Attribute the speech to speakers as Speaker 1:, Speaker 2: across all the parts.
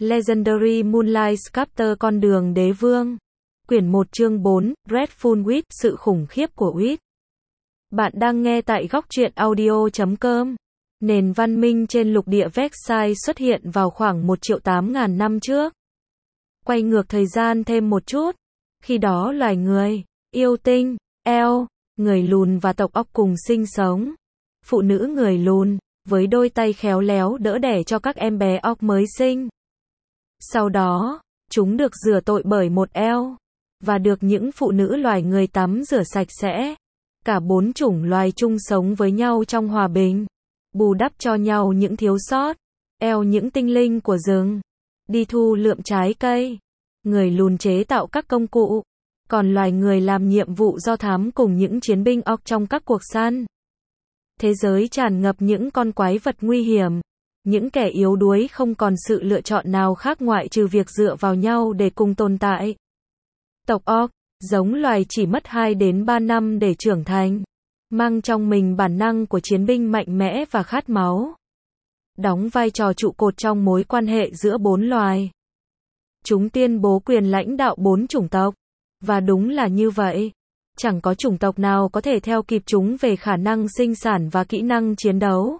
Speaker 1: Legendary Moonlight Sculptor con đường đế vương. Quyển 1 chương 4, Dreadful Witch, sự khủng khiếp của Witch. Bạn đang nghe tại góc truyện audio.com. Nền văn minh trên lục địa Vexai xuất hiện vào khoảng 1.800.000 năm trước. Quay ngược thời gian thêm một chút. Khi đó loài người, yêu tinh, elf, người lùn và tộc óc cùng sinh sống. Phụ nữ người lùn, với đôi tay khéo léo đỡ đẻ cho các em bé óc mới sinh. Sau đó, chúng được rửa tội bởi một elf, và được những phụ nữ loài người tắm rửa sạch sẽ. Cả 4 chủng loài chung sống với nhau trong hòa bình, bù đắp cho nhau những thiếu sót. Elf những tinh linh của rừng, đi thu lượm trái cây. Người lùn chế tạo các công cụ, còn loài người làm nhiệm vụ do thám cùng những chiến binh óc trong các cuộc săn. Thế giới tràn ngập những con quái vật nguy hiểm. Những kẻ yếu đuối không còn sự lựa chọn nào khác ngoại trừ việc dựa vào nhau để cùng tồn tại. Tộc óc, giống loài chỉ mất 2 đến 3 năm để trưởng thành, mang trong mình bản năng của chiến binh mạnh mẽ và khát máu. Đóng vai trò trụ cột trong mối quan hệ giữa 4 loài. Chúng tuyên bố quyền lãnh đạo 4 chủng tộc. Và đúng là như vậy. Chẳng có chủng tộc nào có thể theo kịp chúng về khả năng sinh sản và kỹ năng chiến đấu.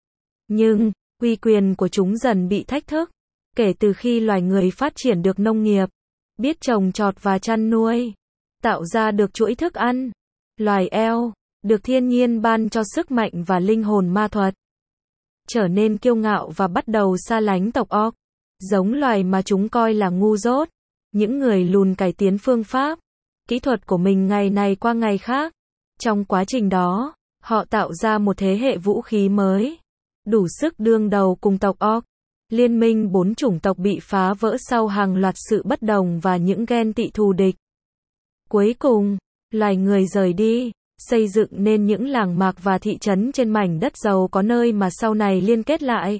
Speaker 1: Nhưng, uy quyền của chúng dần bị thách thức. Kể từ khi loài người phát triển được nông nghiệp, biết trồng trọt và chăn nuôi, tạo ra được chuỗi thức ăn, loài elf, được thiên nhiên ban cho sức mạnh và linh hồn ma thuật, trở nên kiêu ngạo và bắt đầu xa lánh tộc óc, giống loài mà chúng coi là ngu dốt. Những người lùn cải tiến phương pháp, kỹ thuật của mình ngày này qua ngày khác. Trong quá trình đó, họ tạo ra một thế hệ vũ khí mới, đủ sức đương đầu cùng tộc óc. Liên minh 4 chủng tộc bị phá vỡ sau hàng loạt sự bất đồng và những ghen tị thù địch. Cuối cùng, loài người rời đi, xây dựng nên những làng mạc và thị trấn trên mảnh đất giàu có nơi mà sau này liên kết lại,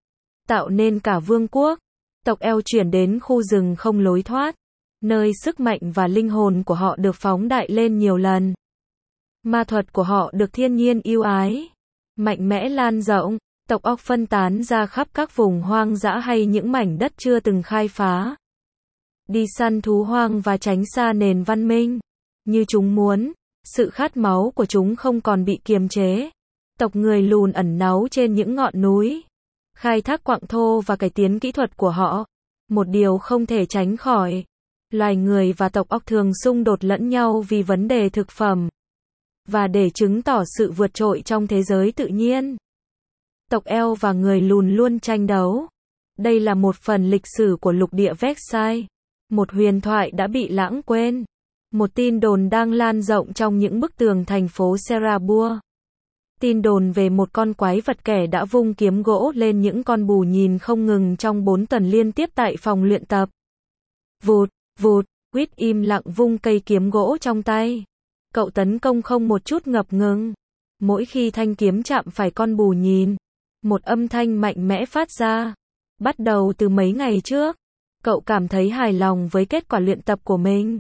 Speaker 1: tạo nên cả vương quốc. Tộc elf chuyển đến khu rừng không lối thoát, nơi sức mạnh và linh hồn của họ được phóng đại lên nhiều lần. Ma thuật của họ được thiên nhiên ưu ái, mạnh mẽ lan rộng. Tộc óc phân tán ra khắp các vùng hoang dã hay những mảnh đất chưa từng khai phá, đi săn thú hoang và tránh xa nền văn minh như chúng muốn. Sự khát máu của chúng không còn bị kiềm chế. Tộc người lùn ẩn náu trên những ngọn núi, khai thác quặng thô và cải tiến kỹ thuật của họ. Một điều không thể tránh khỏi, loài người và tộc óc thường xung đột lẫn nhau vì vấn đề thực phẩm, và để chứng tỏ sự vượt trội trong thế giới tự nhiên, tộc elf và người lùn luôn tranh đấu. Đây là một phần lịch sử của lục địa Vexai, một huyền thoại đã bị lãng quên, một tin đồn đang lan rộng trong những bức tường thành phố Serabur. Tin đồn về một con quái vật kẻ đã vung kiếm gỗ lên những con bù nhìn không ngừng trong 4 tuần liên tiếp tại phòng luyện tập. Vụt, vụt, Witch im lặng vung cây kiếm gỗ trong tay. Cậu tấn công không một chút ngập ngừng. Mỗi khi thanh kiếm chạm phải con bù nhìn, một âm thanh mạnh mẽ phát ra. Bắt đầu từ mấy ngày trước, cậu cảm thấy hài lòng với kết quả luyện tập của mình.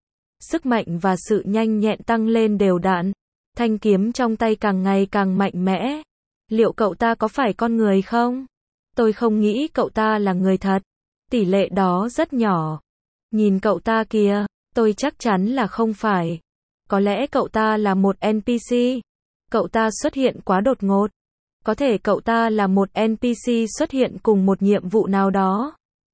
Speaker 1: Sức mạnh và sự nhanh nhẹn tăng lên đều đặn. Thanh kiếm trong tay càng ngày càng mạnh mẽ. Liệu cậu ta có phải con người không? Tôi không nghĩ cậu ta là người thật. Tỷ lệ đó rất nhỏ. Nhìn cậu ta kìa, tôi chắc chắn là không phải. Có lẽ cậu ta là một NPC. Cậu ta xuất hiện quá đột ngột. Có thể cậu ta là một NPC xuất hiện cùng một nhiệm vụ nào đó.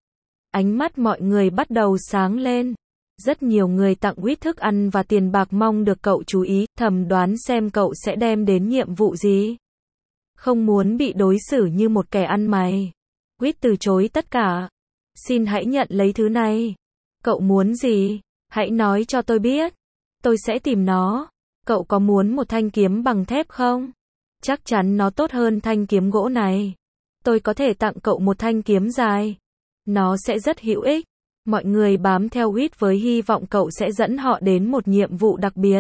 Speaker 1: Ánh mắt mọi người bắt đầu sáng lên. Rất nhiều người tặng Witch thức ăn và tiền bạc mong được cậu chú ý, thầm đoán xem cậu sẽ đem đến nhiệm vụ gì. Không muốn bị đối xử như một kẻ ăn mày, Witch từ chối tất cả. Xin hãy nhận lấy thứ này. Cậu muốn gì? Hãy nói cho tôi biết. Tôi sẽ tìm nó. Cậu có muốn một thanh kiếm bằng thép không? Chắc chắn nó tốt hơn thanh kiếm gỗ này. Tôi có thể tặng cậu một thanh kiếm dài. Nó sẽ rất hữu ích. Mọi người bám theo Witch với hy vọng cậu sẽ dẫn họ đến một nhiệm vụ đặc biệt.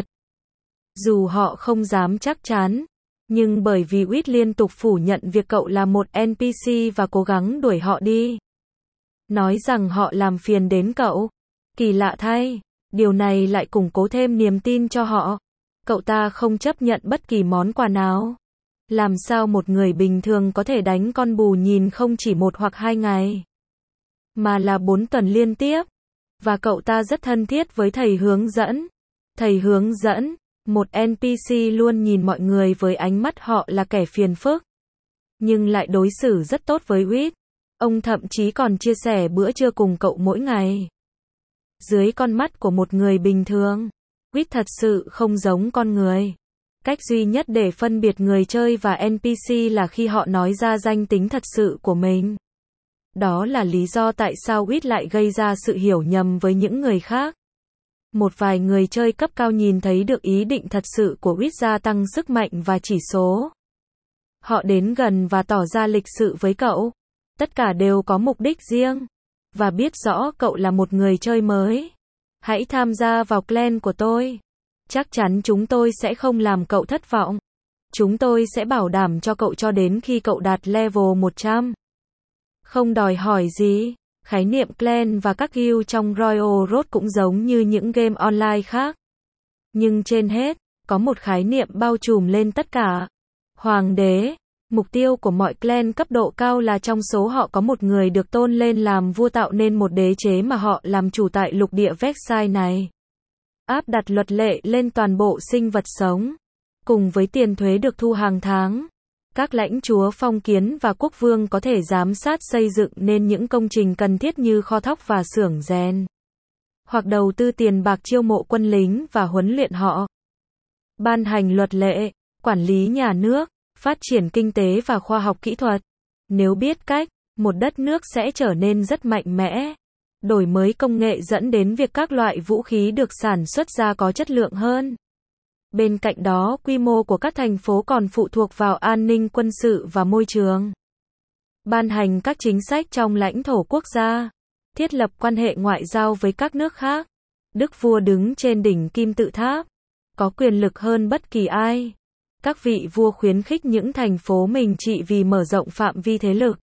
Speaker 1: Dù họ không dám chắc chắn, nhưng bởi vì Witch liên tục phủ nhận việc cậu là một NPC và cố gắng đuổi họ đi. Nói rằng họ làm phiền đến cậu. Kỳ lạ thay, điều này lại củng cố thêm niềm tin cho họ. Cậu ta không chấp nhận bất kỳ món quà nào. Làm sao một người bình thường có thể đánh con bù nhìn không chỉ 1 hoặc 2 ngày? mà là 4 tuần liên tiếp. Và cậu ta rất thân thiết với thầy hướng dẫn. Thầy hướng dẫn, một NPC luôn nhìn mọi người với ánh mắt họ là kẻ phiền phức, nhưng lại đối xử rất tốt với Whit. Ông thậm chí còn chia sẻ bữa trưa cùng cậu mỗi ngày. Dưới con mắt của một người bình thường, Whit thật sự không giống con người. Cách duy nhất để phân biệt người chơi và NPC là khi họ nói ra danh tính thật sự của mình. Đó là lý do tại sao Whit lại gây ra sự hiểu nhầm với những người khác. Một vài người chơi cấp cao nhìn thấy được ý định thật sự của Whit gia tăng sức mạnh và chỉ số. Họ đến gần và tỏ ra lịch sự với cậu. Tất cả đều có mục đích riêng. Và biết rõ cậu là một người chơi mới. Hãy tham gia vào clan của tôi. Chắc chắn chúng tôi sẽ không làm cậu thất vọng. Chúng tôi sẽ bảo đảm cho cậu cho đến khi cậu đạt level 100. Không đòi hỏi gì. Khái niệm clan và các guild trong Royal Road cũng giống như những game online khác. Nhưng trên hết, có một khái niệm bao trùm lên tất cả. Hoàng đế. Mục tiêu của mọi clan cấp độ cao là trong số họ có một người được tôn lên làm vua, tạo nên một đế chế mà họ làm chủ tại lục địa Vexai này. Áp đặt luật lệ lên toàn bộ sinh vật sống. Cùng với tiền thuế được thu hàng tháng, các lãnh chúa phong kiến và quốc vương có thể giám sát xây dựng nên những công trình cần thiết như kho thóc và xưởng rèn. Hoặc đầu tư tiền bạc chiêu mộ quân lính và huấn luyện họ. Ban hành luật lệ, quản lý nhà nước, phát triển kinh tế và khoa học kỹ thuật. Nếu biết cách, một đất nước sẽ trở nên rất mạnh mẽ. Đổi mới công nghệ dẫn đến việc các loại vũ khí được sản xuất ra có chất lượng hơn. Bên cạnh đó, quy mô của các thành phố còn phụ thuộc vào an ninh quân sự và môi trường. Ban hành các chính sách trong lãnh thổ quốc gia. Thiết lập quan hệ ngoại giao với các nước khác. Đức vua đứng trên đỉnh kim tự tháp. Có quyền lực hơn bất kỳ ai. Các vị vua khuyến khích những thành phố mình trị vì mở rộng phạm vi thế lực.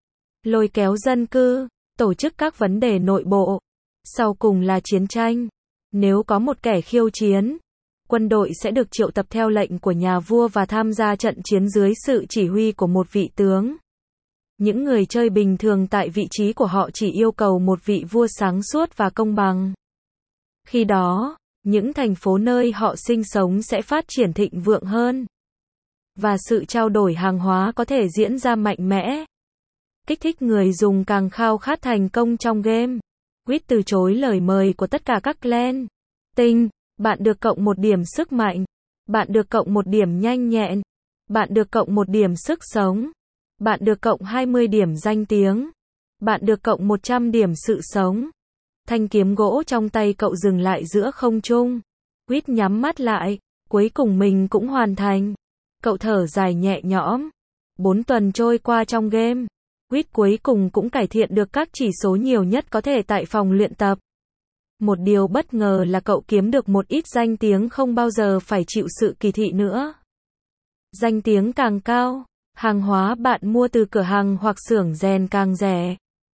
Speaker 1: Lôi kéo dân cư, tổ chức các vấn đề nội bộ. Sau cùng là chiến tranh. Nếu có một kẻ khiêu chiến, quân đội sẽ được triệu tập theo lệnh của nhà vua và tham gia trận chiến dưới sự chỉ huy của một vị tướng. Những người chơi bình thường tại vị trí của họ chỉ yêu cầu một vị vua sáng suốt và công bằng. Khi đó, những thành phố nơi họ sinh sống sẽ phát triển thịnh vượng hơn. Và sự trao đổi hàng hóa có thể diễn ra mạnh mẽ. Kích thích người dùng càng khao khát thành công trong game. Whit từ chối lời mời của tất cả các clan. Tinh, bạn được cộng 1 điểm sức mạnh. Bạn được cộng 1 điểm nhanh nhẹn. Bạn được cộng 1 điểm sức sống. Bạn được cộng 20 điểm danh tiếng. Bạn được cộng 100 điểm sự sống. Thanh kiếm gỗ trong tay cậu dừng lại giữa không trung. Whit nhắm mắt lại. Cuối cùng mình cũng hoàn thành. Cậu thở dài nhẹ nhõm. 4 tuần trôi qua trong game. Whit cuối cùng cũng cải thiện được các chỉ số nhiều nhất có thể tại phòng luyện tập. Một điều bất ngờ là cậu kiếm được một ít danh tiếng không bao giờ phải chịu sự kỳ thị nữa. Danh tiếng càng cao, hàng hóa bạn mua từ cửa hàng hoặc xưởng rèn càng rẻ.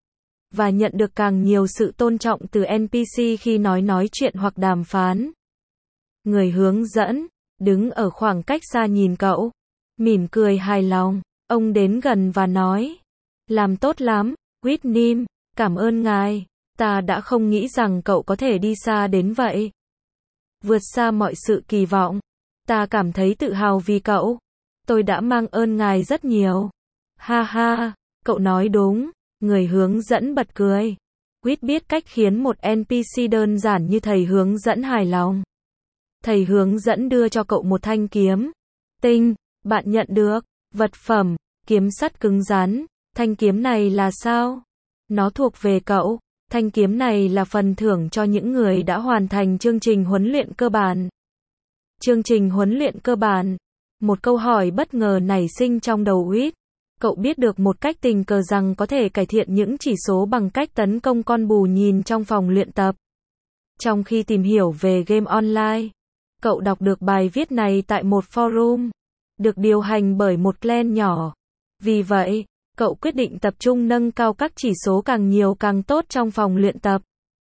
Speaker 1: Và nhận được càng nhiều sự tôn trọng từ NPC khi nói chuyện hoặc đàm phán. Người hướng dẫn, đứng ở khoảng cách xa nhìn cậu, mỉm cười hài lòng. Ông đến gần và nói, làm tốt lắm, Whitney, cảm ơn ngài. Ta đã không nghĩ rằng cậu có thể đi xa đến vậy. Vượt xa mọi sự kỳ vọng. Ta cảm thấy tự hào vì cậu. Tôi đã mang ơn ngài rất nhiều. Ha ha, cậu nói đúng. Người hướng dẫn bật cười. Whit biết cách khiến một NPC đơn giản như thầy hướng dẫn hài lòng. Thầy hướng dẫn đưa cho cậu một thanh kiếm. Tinh, bạn nhận được vật phẩm, kiếm sắt cứng rắn. Thanh kiếm này là sao? Nó thuộc về cậu. Thanh kiếm này là phần thưởng cho những người đã hoàn thành chương trình huấn luyện cơ bản. Chương trình huấn luyện cơ bản. Một câu hỏi bất ngờ nảy sinh trong đầu Whit. Cậu biết được một cách tình cờ rằng có thể cải thiện những chỉ số bằng cách tấn công con bù nhìn trong phòng luyện tập. Trong khi tìm hiểu về game online, cậu đọc được bài viết này tại một forum, được điều hành bởi một clan nhỏ. Vì vậy, cậu quyết định tập trung nâng cao các chỉ số càng nhiều càng tốt trong phòng luyện tập.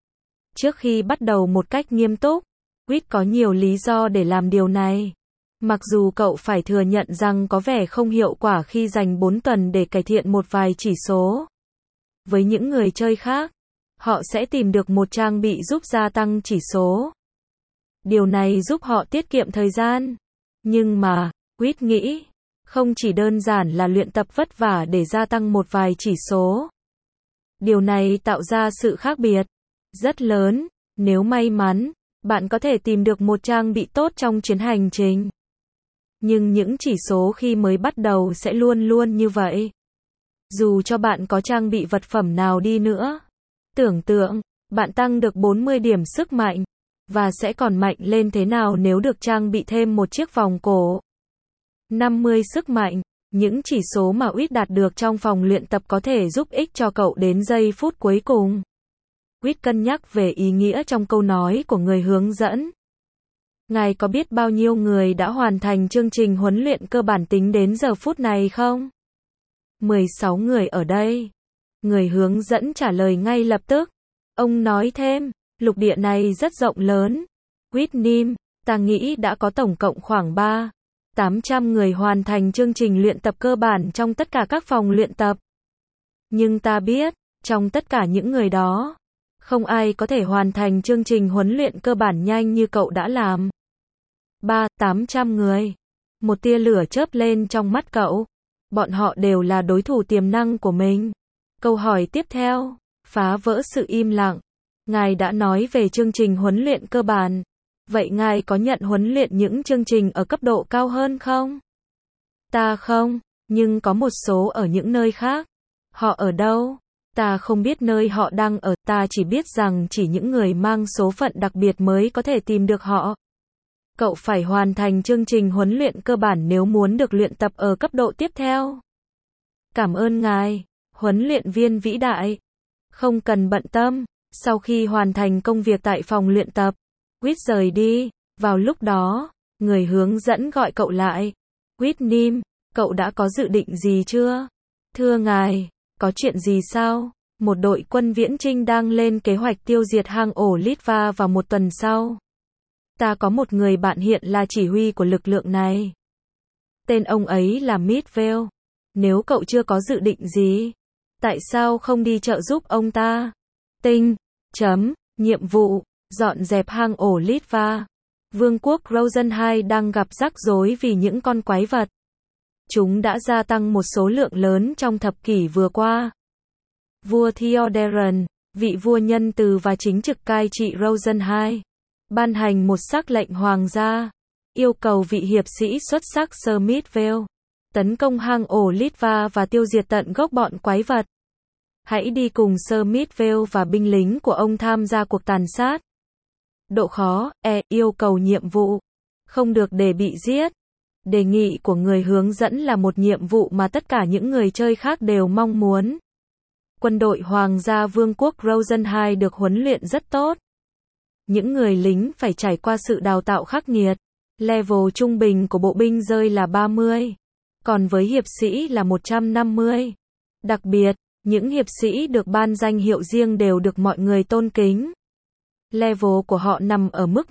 Speaker 1: Trước khi bắt đầu một cách nghiêm túc, Whit có nhiều lý do để làm điều này. Mặc dù cậu phải thừa nhận rằng có vẻ không hiệu quả khi dành 4 tuần để cải thiện một vài chỉ số. Với những người chơi khác, họ sẽ tìm được một trang bị giúp gia tăng chỉ số. Điều này giúp họ tiết kiệm thời gian. Nhưng mà, Quýt nghĩ, không chỉ đơn giản là luyện tập vất vả để gia tăng một vài chỉ số. Điều này tạo ra sự khác biệt rất lớn. Nếu may mắn, bạn có thể tìm được một trang bị tốt trong chuyến hành trình. Nhưng những chỉ số khi mới bắt đầu sẽ luôn luôn như vậy. Dù cho bạn có trang bị vật phẩm nào đi nữa. Tưởng tượng, bạn tăng được 40 điểm sức mạnh. Và sẽ còn mạnh lên thế nào nếu được trang bị thêm một chiếc vòng cổ. 50 sức mạnh. Những chỉ số mà Quýt đạt được trong phòng luyện tập có thể giúp ích cho cậu đến giây phút cuối cùng. Quýt cân nhắc về ý nghĩa trong câu nói của người hướng dẫn. Ngài có biết bao nhiêu người đã hoàn thành chương trình huấn luyện cơ bản tính đến giờ phút này không? 16 người ở đây. Người hướng dẫn trả lời ngay lập tức. Ông nói thêm, lục địa này rất rộng lớn. Quýt nín, ta nghĩ đã có tổng cộng khoảng 800 người hoàn thành chương trình luyện tập cơ bản trong tất cả các phòng luyện tập. Nhưng ta biết, trong tất cả những người đó, không ai có thể hoàn thành chương trình huấn luyện cơ bản nhanh như cậu đã làm. 800 người. Một tia lửa chớp lên trong mắt cậu. Bọn họ đều là đối thủ tiềm năng của mình. Câu hỏi tiếp theo, phá vỡ sự im lặng. Ngài đã nói về chương trình huấn luyện cơ bản. Vậy ngài có nhận huấn luyện những chương trình ở cấp độ cao hơn không? Ta không, nhưng có một số ở những nơi khác. Họ ở đâu? Ta không biết nơi họ đang ở, ta chỉ biết rằng chỉ những người mang số phận đặc biệt mới có thể tìm được họ. Cậu phải hoàn thành chương trình huấn luyện cơ bản nếu muốn được luyện tập ở cấp độ tiếp theo. Cảm ơn ngài, huấn luyện viên vĩ đại. Không cần bận tâm. Sau khi hoàn thành công việc tại phòng luyện tập, Quýt rời đi. Vào lúc đó, người hướng dẫn gọi cậu lại. Quýt nín, cậu đã có dự định gì chưa? Thưa ngài, có chuyện gì sao? Một đội quân viễn chinh đang lên kế hoạch tiêu diệt hang ổ Litva vào một tuần sau. Ta có một người bạn hiện là chỉ huy của lực lượng này. Tên ông ấy là Midvale. Nếu cậu chưa có dự định gì, tại sao không đi trợ giúp ông ta? Nhiệm vụ, dọn dẹp hang ổ Litva. Vương quốc Rosenheim đang gặp rắc rối vì những con quái vật. Chúng đã gia tăng một số lượng lớn trong thập kỷ vừa qua. Vua Theoderin, vị vua nhân từ và chính trực cai trị Rosenheim, ban hành một sắc lệnh hoàng gia, yêu cầu vị hiệp sĩ xuất sắc Sir Midvale tấn công hang ổ Litva và tiêu diệt tận gốc bọn quái vật. Hãy đi cùng Sir Midvale và binh lính của ông tham gia cuộc tàn sát. Độ khó, yêu cầu nhiệm vụ. Không được để bị giết. Đề nghị của người hướng dẫn là một nhiệm vụ mà tất cả những người chơi khác đều mong muốn. Quân đội Hoàng gia Vương quốc Rosenheim được huấn luyện rất tốt. Những người lính phải trải qua sự đào tạo khắc nghiệt. Level trung bình của bộ binh rơi là 30. Còn với hiệp sĩ là 150. Đặc biệt, những hiệp sĩ được ban danh hiệu riêng đều được mọi người tôn kính. Level của họ nằm ở mức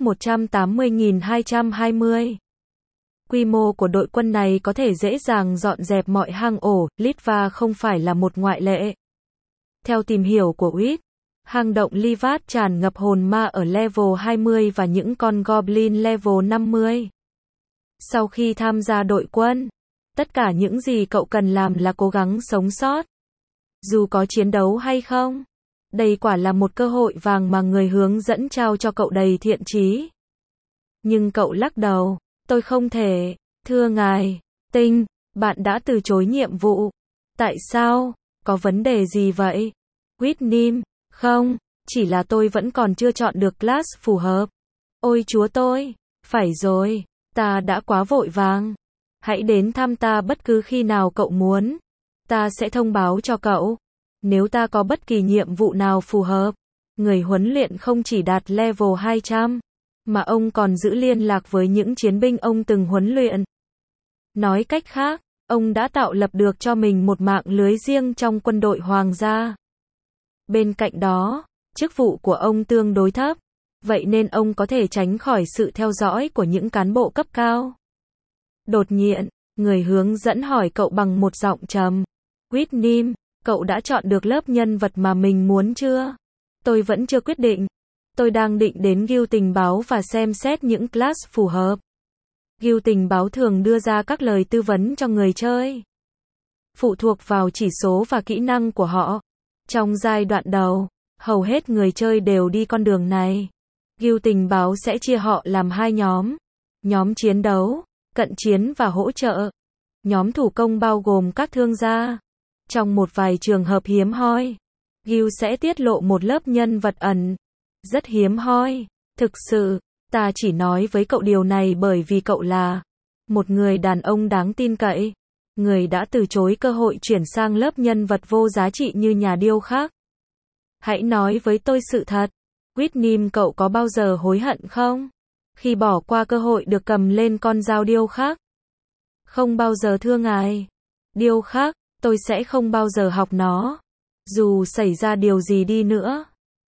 Speaker 1: 180.220. Quy mô của đội quân này có thể dễ dàng dọn dẹp mọi hang ổ, Litva không phải là một ngoại lệ. Theo tìm hiểu của Quýt, hang động Livat tràn ngập hồn ma ở level 20 và những con goblin level 50. Sau khi tham gia đội quân, tất cả những gì cậu cần làm là cố gắng sống sót. Dù có chiến đấu hay không, đây quả là một cơ hội vàng mà người hướng dẫn trao cho cậu đầy thiện chí. Nhưng cậu lắc đầu, tôi không thể, thưa ngài, bạn đã từ chối nhiệm vụ. Tại sao? Có vấn đề gì vậy? Quýt nín, không, chỉ là tôi vẫn còn chưa chọn được class phù hợp. Ôi chúa tôi, phải rồi, ta đã quá vội vàng. Hãy đến thăm ta bất cứ khi nào cậu muốn. Ta sẽ thông báo cho cậu. Nếu ta có bất kỳ nhiệm vụ nào phù hợp. Người huấn luyện không chỉ đạt level 200, mà ông còn giữ liên lạc với những chiến binh ông từng huấn luyện. Nói cách khác, ông đã tạo lập được cho mình một mạng lưới riêng trong quân đội hoàng gia. Bên cạnh đó, chức vụ của ông tương đối thấp, vậy nên ông có thể tránh khỏi sự theo dõi của những cán bộ cấp cao. Đột nhiên, người hướng dẫn hỏi cậu bằng một giọng trầm. Quýt nín, Cậu đã chọn được lớp nhân vật mà mình muốn chưa? Tôi vẫn chưa quyết định. Tôi đang định đến guild tình báo và xem xét những class phù hợp. Guild tình báo thường đưa ra các lời tư vấn cho người chơi. Phụ thuộc vào chỉ số và kỹ năng của họ. Trong giai đoạn đầu, hầu hết người chơi đều đi con đường này. Guild tình báo sẽ chia họ làm hai nhóm. Nhóm chiến đấu, cận chiến và hỗ trợ. Nhóm thủ công bao gồm các thương gia. Trong một vài trường hợp hiếm hoi, Guild sẽ tiết lộ một lớp nhân vật ẩn. Rất hiếm hoi. Thực sự, ta chỉ nói với cậu điều này bởi vì cậu là một người đàn ông đáng tin cậy. Người đã từ chối cơ hội chuyển sang lớp nhân vật vô giá trị như nhà điêu khắc. Hãy nói với tôi sự thật. Whitney, cậu có bao giờ hối hận không? Khi bỏ qua cơ hội được cầm lên con dao điêu khắc? Không bao giờ thưa ngài. Điêu khắc, tôi sẽ không bao giờ học nó. Dù xảy ra điều gì đi nữa.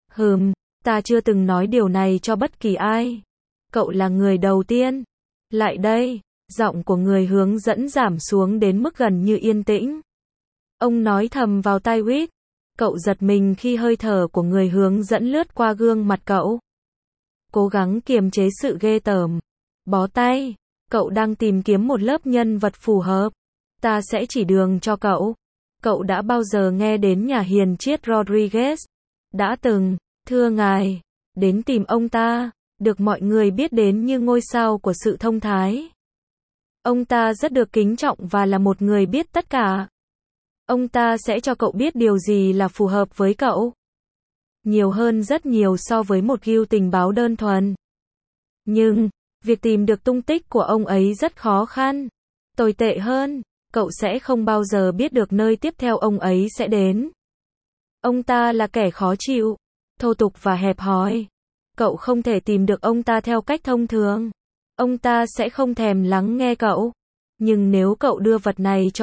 Speaker 1: Ta chưa từng nói điều này cho bất kỳ ai. Cậu là người đầu tiên. Lại đây, giọng của người hướng dẫn giảm xuống đến mức gần như yên tĩnh. Ông nói thầm vào tai Whit. Cậu giật mình khi hơi thở của người hướng dẫn lướt qua gương mặt cậu. Cố gắng kiềm chế sự ghê tởm. Bó tay, cậu đang tìm kiếm một lớp nhân vật phù hợp. Ta sẽ chỉ đường cho cậu. Cậu đã bao giờ nghe đến nhà hiền triết Rodriguez? Đã từng, thưa ngài, đến tìm ông ta, được mọi người biết đến như ngôi sao của sự thông thái. Ông ta rất được kính trọng và là một người biết tất cả. Ông ta sẽ cho cậu biết điều gì là phù hợp với cậu. Nhiều hơn rất nhiều so với một guild tình báo đơn thuần. Nhưng, việc tìm được tung tích của ông ấy rất khó khăn. Tồi tệ hơn, cậu sẽ không bao giờ biết được nơi tiếp theo ông ấy sẽ đến. Ông ta là kẻ khó chịu, thô tục và hẹp hòi. Cậu không thể tìm được ông ta theo cách thông thường. Ông ta sẽ không thèm lắng nghe cậu. Nhưng nếu cậu đưa vật này cho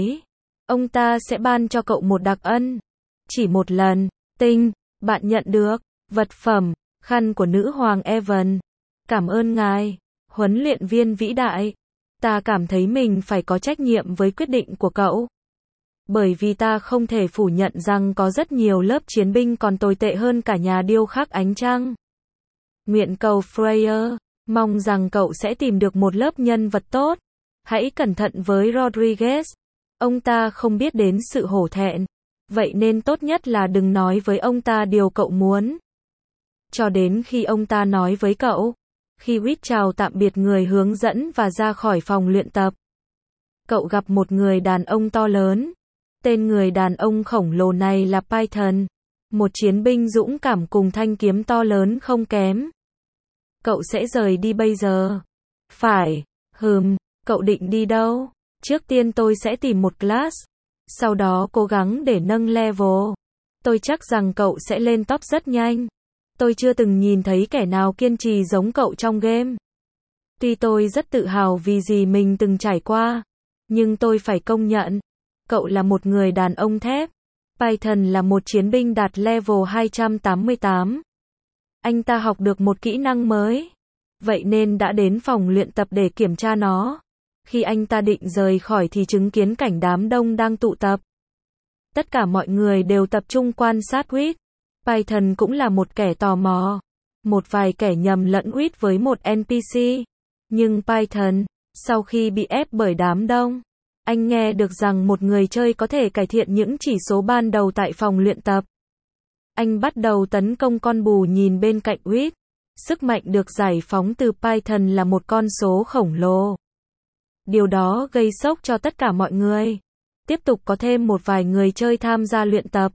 Speaker 1: ông ta sẽ ban cho cậu một đặc ân. Chỉ một lần, bạn nhận được vật phẩm, khăn của nữ hoàng Evan. Cảm ơn ngài, huấn luyện viên vĩ đại. Ta cảm thấy mình phải có trách nhiệm với quyết định của cậu. Bởi vì ta không thể phủ nhận rằng có rất nhiều lớp chiến binh còn tồi tệ hơn cả nhà điêu khắc ánh trăng. Nguyện cầu Freya, mong rằng cậu sẽ tìm được một lớp nhân vật tốt. Hãy cẩn thận với Rodriguez. Ông ta không biết đến sự hổ thẹn. Vậy nên tốt nhất là đừng nói với ông ta điều cậu muốn. Cho đến khi ông ta nói với cậu. Khi Whit chào tạm biệt người hướng dẫn và ra khỏi phòng luyện tập. Cậu gặp một người đàn ông to lớn. Tên người đàn ông khổng lồ này là Python. Một chiến binh dũng cảm cùng thanh kiếm to lớn không kém. Cậu sẽ rời đi bây giờ. Phải, cậu định đi đâu? Trước tiên tôi sẽ tìm một class. Sau đó cố gắng để nâng level. Tôi chắc rằng cậu sẽ lên top rất nhanh. Tôi chưa từng nhìn thấy kẻ nào kiên trì giống cậu trong game. Tuy tôi rất tự hào vì gì mình từng trải qua. Nhưng tôi phải công nhận. Cậu là một người đàn ông thép. Python là một chiến binh đạt level 288. Anh ta học được một kỹ năng mới. Vậy nên đã đến phòng luyện tập để kiểm tra nó. Khi anh ta định rời khỏi thì chứng kiến cảnh đám đông đang tụ tập. Tất cả mọi người đều tập trung quan sát Whit. Python cũng là một kẻ tò mò. Một vài kẻ nhầm lẫn Whit với một NPC. Nhưng Python, sau khi bị ép bởi đám đông, anh nghe được rằng một người chơi có thể cải thiện những chỉ số ban đầu tại phòng luyện tập. Anh bắt đầu tấn công con bù nhìn bên cạnh Whit. Sức mạnh được giải phóng từ Python là một con số khổng lồ. Điều đó gây sốc cho tất cả mọi người. Tiếp tục có thêm một vài người chơi tham gia luyện tập.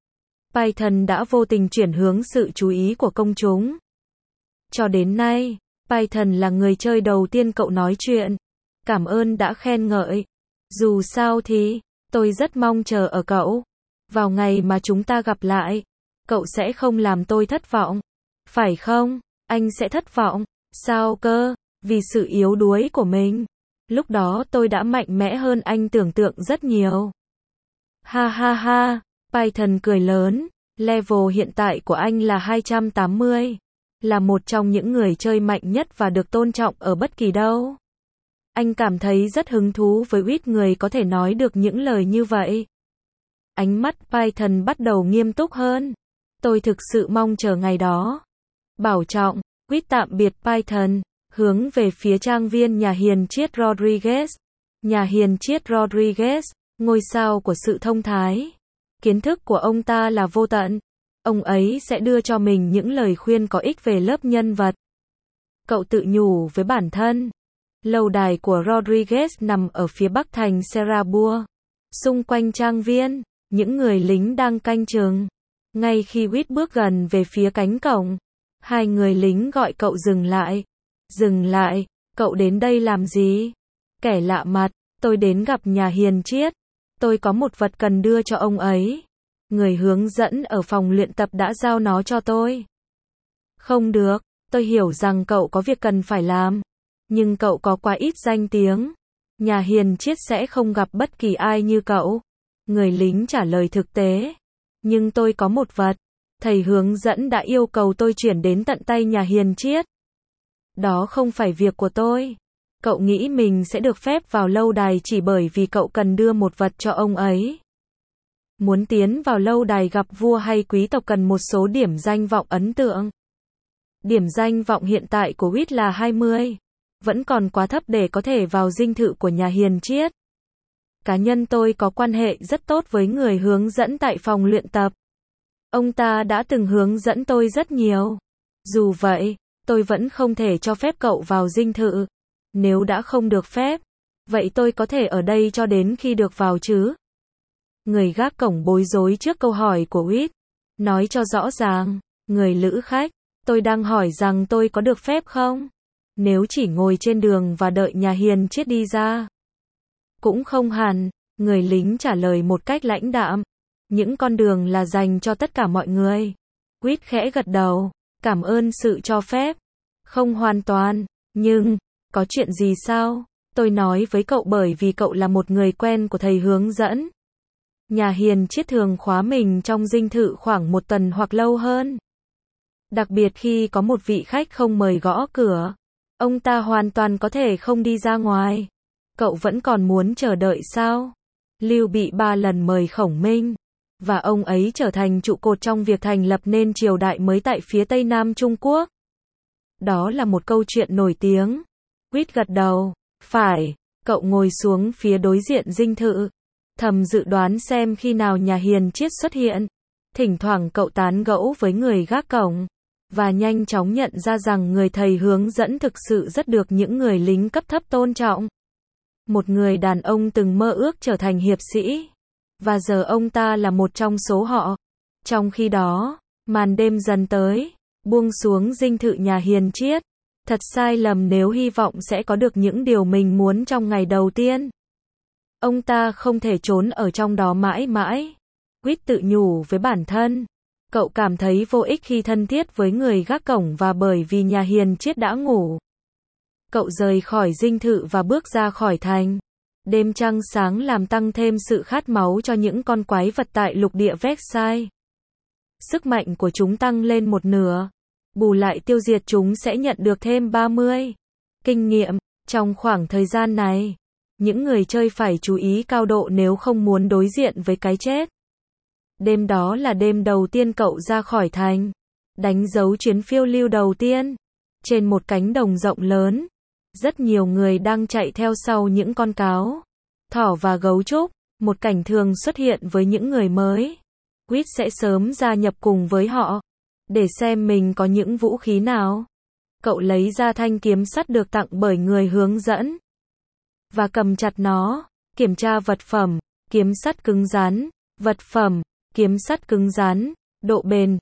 Speaker 1: Python đã vô tình chuyển hướng sự chú ý của công chúng. Cho đến nay, Python là người chơi đầu tiên cậu nói chuyện. Cảm ơn đã khen ngợi. Dù sao thì, tôi rất mong chờ ở cậu. Vào ngày mà chúng ta gặp lại, cậu sẽ không làm tôi thất vọng. Phải không? Anh sẽ thất vọng. Sao cơ? Vì sự yếu đuối của mình. Lúc đó tôi đã mạnh mẽ hơn anh tưởng tượng rất nhiều. Ha ha ha, Python cười lớn. Level hiện tại của anh là 280. Là một trong những người chơi mạnh nhất và được tôn trọng ở bất kỳ đâu. Anh cảm thấy rất hứng thú với Whit, người có thể nói được những lời như vậy. Ánh mắt Python bắt đầu nghiêm túc hơn. Tôi thực sự mong chờ ngày đó. Bảo trọng, Quýt tạm biệt Python, hướng về phía trang viên nhà hiền triết Rodriguez. Nhà hiền triết Rodriguez, ngôi sao của sự thông thái. Kiến thức của ông ta là vô tận. Ông ấy sẽ đưa cho mình những lời khuyên có ích về lớp nhân vật. Cậu tự nhủ với bản thân. Lâu đài của Rodriguez nằm ở phía bắc thành Serabua. Xung quanh trang viên, những người lính đang canh chừng. Ngay khi Quýt bước gần về phía cánh cổng, hai người lính gọi cậu dừng lại. Dừng lại, cậu đến đây làm gì? Kẻ lạ mặt, tôi đến gặp nhà hiền triết. Tôi có một vật cần đưa cho ông ấy. Người hướng dẫn ở phòng luyện tập đã giao nó cho tôi. Không được, tôi hiểu rằng cậu có việc cần phải làm. Nhưng cậu có quá ít danh tiếng. Nhà hiền triết sẽ không gặp bất kỳ ai như cậu. Người lính trả lời thực tế. Nhưng tôi có một vật. Thầy hướng dẫn đã yêu cầu tôi chuyển đến tận tay nhà hiền triết. Đó không phải việc của tôi. Cậu nghĩ mình sẽ được phép vào lâu đài chỉ bởi vì cậu cần đưa một vật cho ông ấy. Muốn tiến vào lâu đài gặp vua hay quý tộc cần một số điểm danh vọng ấn tượng. Điểm danh vọng hiện tại của Quýt là 20. Vẫn còn quá thấp để có thể vào dinh thự của nhà hiền triết. Cá nhân tôi có quan hệ rất tốt với người hướng dẫn tại phòng luyện tập. Ông ta đã từng hướng dẫn tôi rất nhiều. Dù vậy, tôi vẫn không thể cho phép cậu vào dinh thự. Nếu đã không được phép, vậy tôi có thể ở đây cho đến khi được vào chứ? Người gác cổng bối rối trước câu hỏi của Quýt. Nói cho rõ ràng, người lữ khách, tôi đang hỏi rằng tôi có được phép không? Nếu chỉ ngồi trên đường và đợi nhà hiền triết đi ra. Cũng không hẳn, người lính trả lời một cách lãnh đạm. Những con đường là dành cho tất cả mọi người. Quýt khẽ gật đầu, cảm ơn sự cho phép. Không hoàn toàn, nhưng, có chuyện gì sao? Tôi nói với cậu bởi vì cậu là một người quen của thầy hướng dẫn. Nhà hiền triết thường khóa mình trong dinh thự khoảng 1 tuần hoặc lâu hơn. Đặc biệt khi có một vị khách không mời gõ cửa. Ông ta hoàn toàn có thể không đi ra ngoài. Cậu vẫn còn muốn chờ đợi sao? Lưu Bị 3 lần mời Khổng Minh. Và ông ấy trở thành trụ cột trong việc thành lập nên triều đại mới tại phía Tây Nam Trung Quốc. Đó là một câu chuyện nổi tiếng. Quýt gật đầu. Phải, cậu ngồi xuống phía đối diện dinh thự. Thầm dự đoán xem khi nào nhà hiền triết xuất hiện. Thỉnh thoảng cậu tán gẫu với người gác cổng. Và nhanh chóng nhận ra rằng người thầy hướng dẫn thực sự rất được những người lính cấp thấp tôn trọng. Một người đàn ông từng mơ ước trở thành hiệp sĩ. Và giờ ông ta là một trong số họ. Trong khi đó, màn đêm dần tới, buông xuống dinh thự nhà hiền triết. Thật sai lầm nếu hy vọng sẽ có được những điều mình muốn trong ngày đầu tiên. Ông ta không thể trốn ở trong đó mãi mãi. Quýt tự nhủ với bản thân. Cậu cảm thấy vô ích khi thân thiết với người gác cổng và bởi vì nhà hiền triết đã ngủ. Cậu rời khỏi dinh thự và bước ra khỏi thành. Đêm trăng sáng làm tăng thêm sự khát máu cho những con quái vật tại lục địa Versailles. Sức mạnh của chúng tăng lên 1/2. Bù lại tiêu diệt chúng sẽ nhận được thêm 30 kinh nghiệm. Trong khoảng thời gian này, những người chơi phải chú ý cao độ nếu không muốn đối diện với cái chết. Đêm đó là đêm đầu tiên cậu ra khỏi thành. Đánh dấu chuyến phiêu lưu đầu tiên. Trên một cánh đồng rộng lớn, rất nhiều người đang chạy theo sau những con cáo, thỏ và gấu trúc. Một cảnh thường xuất hiện với những người mới. Quýt sẽ sớm gia nhập cùng với họ. Để xem mình có những vũ khí nào. Cậu lấy ra thanh kiếm sắt được tặng bởi người hướng dẫn. Và cầm chặt nó. Kiểm tra vật phẩm. Kiếm sắt cứng rắn. Vật phẩm. Kiếm sắt cứng rắn. Độ bền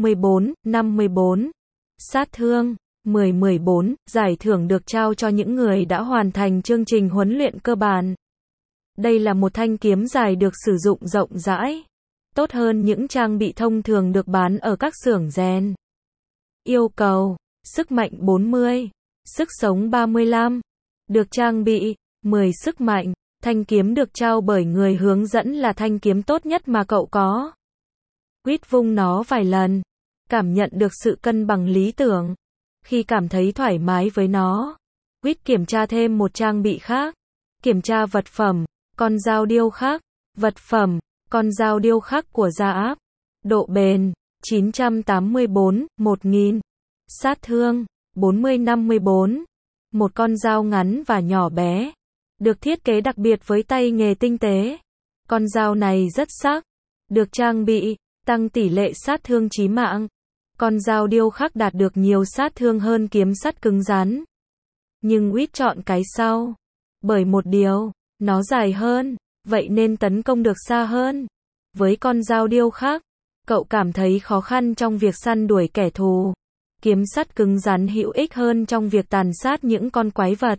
Speaker 1: 54. Sát thương 10-14. Giải thưởng được trao cho những người đã hoàn thành chương trình huấn luyện cơ bản. Đây là một thanh kiếm dài được sử dụng rộng rãi. Tốt hơn những trang bị thông thường được bán ở các xưởng rèn. Yêu cầu. Sức mạnh 40. Sức sống 35. Được trang bị 10 sức mạnh. Thanh kiếm được trao bởi người hướng dẫn là thanh kiếm tốt nhất mà cậu có. Quýt vung nó vài lần. Cảm nhận được sự cân bằng lý tưởng. Khi cảm thấy thoải mái với nó, Quýt kiểm tra thêm một trang bị khác. Kiểm tra vật phẩm. Con dao điêu khắc. Vật phẩm. Con dao điêu khắc của gia áp. Độ bền 984, 1000. Sát thương 40-54. Một con dao ngắn và nhỏ bé, được thiết kế đặc biệt với tay nghề tinh tế. Con dao này rất sắc, được trang bị tăng tỷ lệ sát thương chí mạng. Con dao điêu khắc đạt được nhiều sát thương hơn kiếm sắt cứng rắn. Nhưng Wit chọn cái sau, bởi một điều, nó dài hơn, vậy nên tấn công được xa hơn. Với con dao điêu khắc, cậu cảm thấy khó khăn trong việc săn đuổi kẻ thù. Kiếm sắt cứng rắn hữu ích hơn trong việc tàn sát những con quái vật.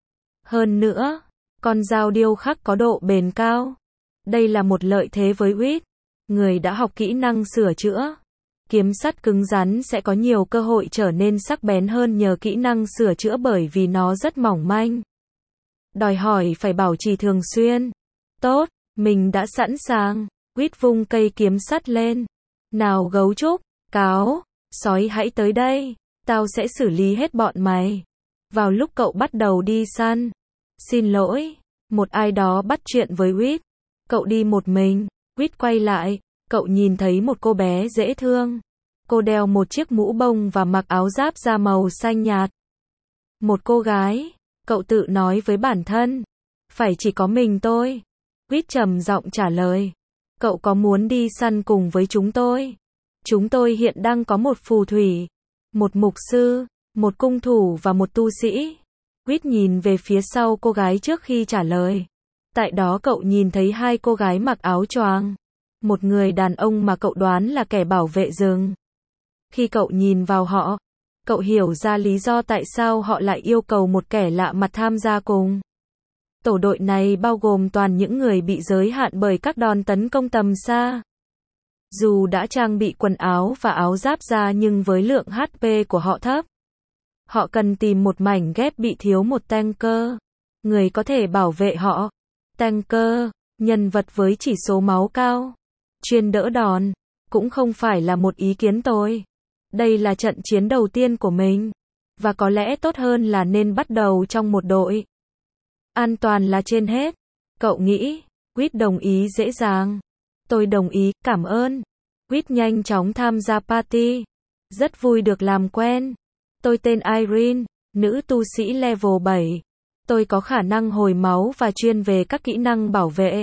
Speaker 1: Hơn nữa, con dao điêu khắc có độ bền cao. Đây là một lợi thế với Wit, người đã học kỹ năng sửa chữa. Kiếm sắt cứng rắn sẽ có nhiều cơ hội trở nên sắc bén hơn nhờ kỹ năng sửa chữa bởi vì nó rất mỏng manh. Đòi hỏi phải bảo trì thường xuyên. Tốt, mình đã sẵn sàng. Wit vung cây kiếm sắt lên. Nào gấu trúc, cáo, sói hãy tới đây. Tao sẽ xử lý hết bọn mày. Vào lúc cậu bắt đầu đi săn. Xin lỗi, một ai đó bắt chuyện với Wit. Cậu đi một mình. Wit quay lại, cậu nhìn thấy một cô bé dễ thương. Cô đeo một chiếc mũ bông và mặc áo giáp da màu xanh nhạt. Một cô gái, cậu tự nói với bản thân. Phải chỉ có mình tôi. Wit trầm giọng trả lời. Cậu có muốn đi săn cùng với chúng tôi? Chúng tôi hiện đang có một phù thủy, một mục sư, một cung thủ và một tu sĩ. Wit nhìn về phía sau cô gái trước khi trả lời. Tại đó cậu nhìn thấy hai cô gái mặc áo choàng. Một người đàn ông mà cậu đoán là kẻ bảo vệ rừng. Khi cậu nhìn vào họ, cậu hiểu ra lý do tại sao họ lại yêu cầu một kẻ lạ mặt tham gia cùng. Tổ đội này bao gồm toàn những người bị giới hạn bởi các đòn tấn công tầm xa. Dù đã trang bị quần áo và áo giáp da nhưng với lượng HP của họ thấp. Họ cần tìm một mảnh ghép bị thiếu một tanker. Người có thể bảo vệ họ. Tanker, nhân vật với chỉ số máu cao. Chuyên đỡ đòn. Cũng không phải là một ý kiến tồi. Đây là trận chiến đầu tiên của mình. Và có lẽ tốt hơn là nên bắt đầu trong một đội. An toàn là trên hết. Cậu nghĩ. Wit đồng ý dễ dàng. Tôi đồng ý, cảm ơn. Wit nhanh chóng tham gia party. Rất vui được làm quen. Tôi tên Irene, nữ tu sĩ level 7. Tôi có khả năng hồi máu và chuyên về các kỹ năng bảo vệ.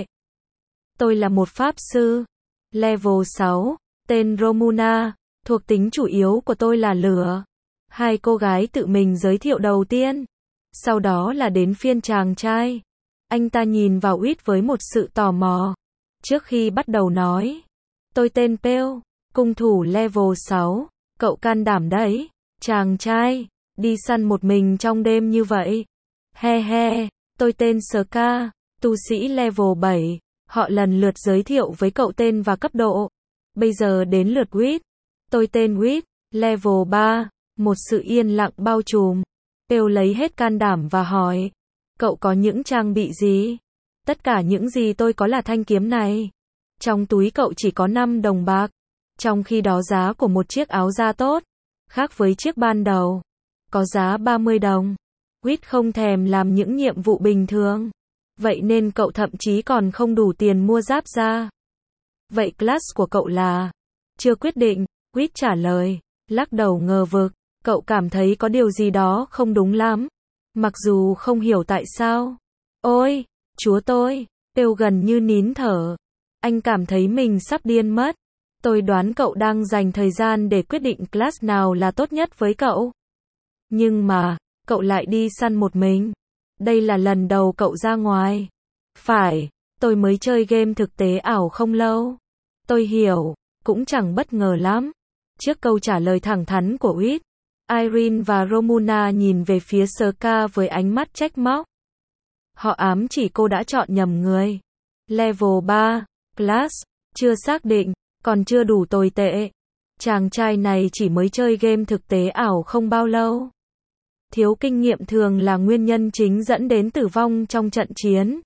Speaker 1: Tôi là một pháp sư. Level 6, tên Romuna. Thuộc tính chủ yếu của tôi là lửa. Hai cô gái tự mình giới thiệu đầu tiên. Sau đó là đến phiên chàng trai. Anh ta nhìn vào Wit với một sự tò mò. Trước khi bắt đầu nói. Tôi tên Pale, cung thủ level 6. Cậu can đảm đấy. Chàng trai, đi săn một mình trong đêm như vậy. He he, tôi tên Ska, tu sĩ level 7. Họ lần lượt giới thiệu với cậu tên và cấp độ. Bây giờ đến lượt Wit. Tôi tên Wit, level 3. Một sự yên lặng bao trùm. Pale lấy hết can đảm và hỏi. Cậu có những trang bị gì? Tất cả những gì tôi có là thanh kiếm này. Trong túi cậu chỉ có 5 đồng bạc. Trong khi đó giá của một chiếc áo da tốt, khác với chiếc ban đầu, có giá 30 đồng. Wit không thèm làm những nhiệm vụ bình thường. Vậy nên cậu thậm chí còn không đủ tiền mua giáp da. Vậy class của cậu là? Chưa quyết định, Wit trả lời, lắc đầu ngờ vực. Cậu cảm thấy có điều gì đó không đúng lắm. Mặc dù không hiểu tại sao. Ôi, chúa tôi, Pale gần như nín thở. Anh cảm thấy mình sắp điên mất. Tôi đoán cậu đang dành thời gian để quyết định class nào là tốt nhất với cậu. Nhưng mà, cậu lại đi săn một mình. Đây là lần đầu cậu ra ngoài. Phải, tôi mới chơi game thực tế ảo không lâu. Tôi hiểu, cũng chẳng bất ngờ lắm. Trước câu trả lời thẳng thắn của Wit, Irene và Romuna nhìn về phía Ska với ánh mắt trách móc. Họ ám chỉ cô đã chọn nhầm người. Level 3, class, chưa xác định, còn chưa đủ tồi tệ. Chàng trai này chỉ mới chơi game thực tế ảo không bao lâu. Thiếu kinh nghiệm thường là nguyên nhân chính dẫn đến tử vong trong trận chiến.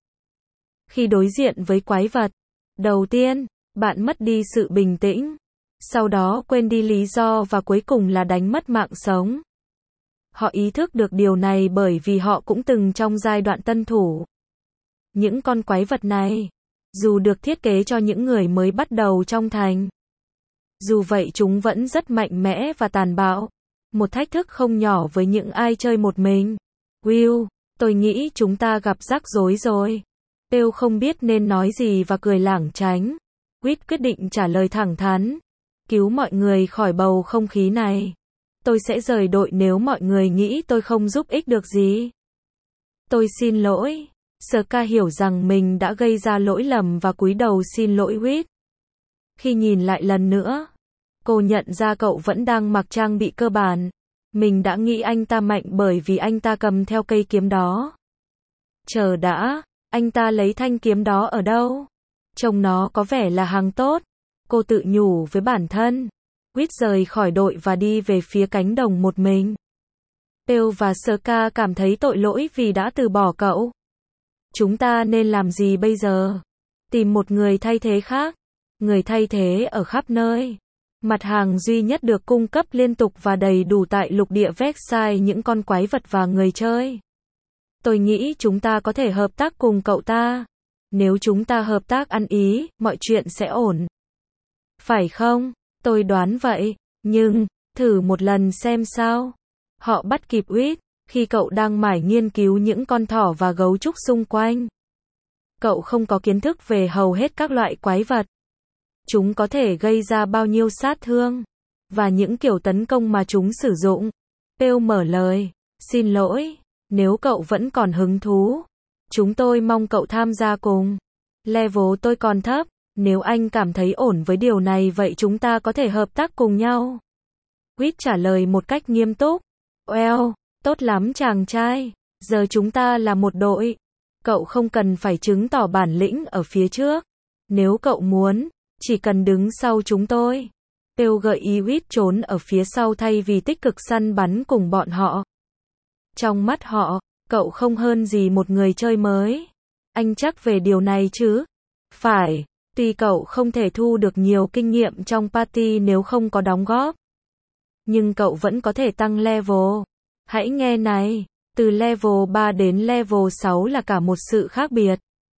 Speaker 1: Khi đối diện với quái vật, đầu tiên, bạn mất đi sự bình tĩnh. Sau đó quên đi lý do và cuối cùng là đánh mất mạng sống. Họ ý thức được điều này bởi vì họ cũng từng trong giai đoạn tân thủ. Những con quái vật này Dù được thiết kế cho những người mới bắt đầu trong thành. Dù vậy chúng vẫn rất mạnh mẽ và tàn bạo. Một thách thức không nhỏ với những ai chơi một mình. Will, tôi nghĩ chúng ta gặp rắc rối rồi. Bill không biết nên nói gì và cười lảng tránh. Will quyết định trả lời thẳng thắn. Cứu mọi người khỏi bầu không khí này. Tôi sẽ rời đội nếu mọi người nghĩ tôi không giúp ích được gì. Tôi xin lỗi. Ska hiểu rằng mình đã gây ra lỗi lầm và cúi đầu xin lỗi Will. Khi nhìn lại lần nữa, cô nhận ra cậu vẫn đang mặc trang bị cơ bản. Mình đã nghĩ anh ta mạnh bởi vì anh ta cầm theo cây kiếm đó. Chờ đã, anh ta lấy thanh kiếm đó ở đâu? Trông nó có vẻ là hàng tốt. Cô tự nhủ với bản thân. Will rời khỏi đội và đi về phía cánh đồng một mình. Bill và Ska cảm thấy tội lỗi vì đã từ bỏ cậu. Chúng ta nên làm gì bây giờ? Tìm một người thay thế khác. Người thay thế ở khắp nơi. Mặt hàng duy nhất được cung cấp liên tục và đầy đủ tại lục địa Vexai những con quái vật và người chơi. Tôi nghĩ chúng ta có thể hợp tác cùng cậu ta. Nếu chúng ta hợp tác ăn ý, mọi chuyện sẽ ổn. Phải không? Tôi đoán vậy. Nhưng, thử một lần xem sao. Họ bắt kịp Will khi cậu đang mải nghiên cứu những con thỏ và gấu trúc xung quanh. Cậu không có kiến thức về hầu hết các loại quái vật. Chúng có thể gây ra bao nhiêu sát thương, và những kiểu tấn công mà chúng sử dụng. Bill mở lời, xin lỗi, nếu cậu vẫn còn hứng thú. Chúng tôi mong cậu tham gia cùng. Level tôi còn thấp, nếu anh cảm thấy ổn với điều này vậy chúng ta có thể hợp tác cùng nhau. Will trả lời một cách nghiêm túc. Well, tốt lắm chàng trai, giờ chúng ta là một đội. Cậu không cần phải chứng tỏ bản lĩnh ở phía trước. Nếu cậu muốn, chỉ cần đứng sau chúng tôi. Bill gợi ý Will trốn ở phía sau thay vì tích cực săn bắn cùng bọn họ. Trong mắt họ, cậu không hơn gì một người chơi mới. Anh chắc về điều này chứ? Phải, tuy cậu không thể thu được nhiều kinh nghiệm trong party nếu không có đóng góp. Nhưng cậu vẫn có thể tăng level. Hãy nghe này, từ level 3 đến level 6 là cả một sự khác biệt.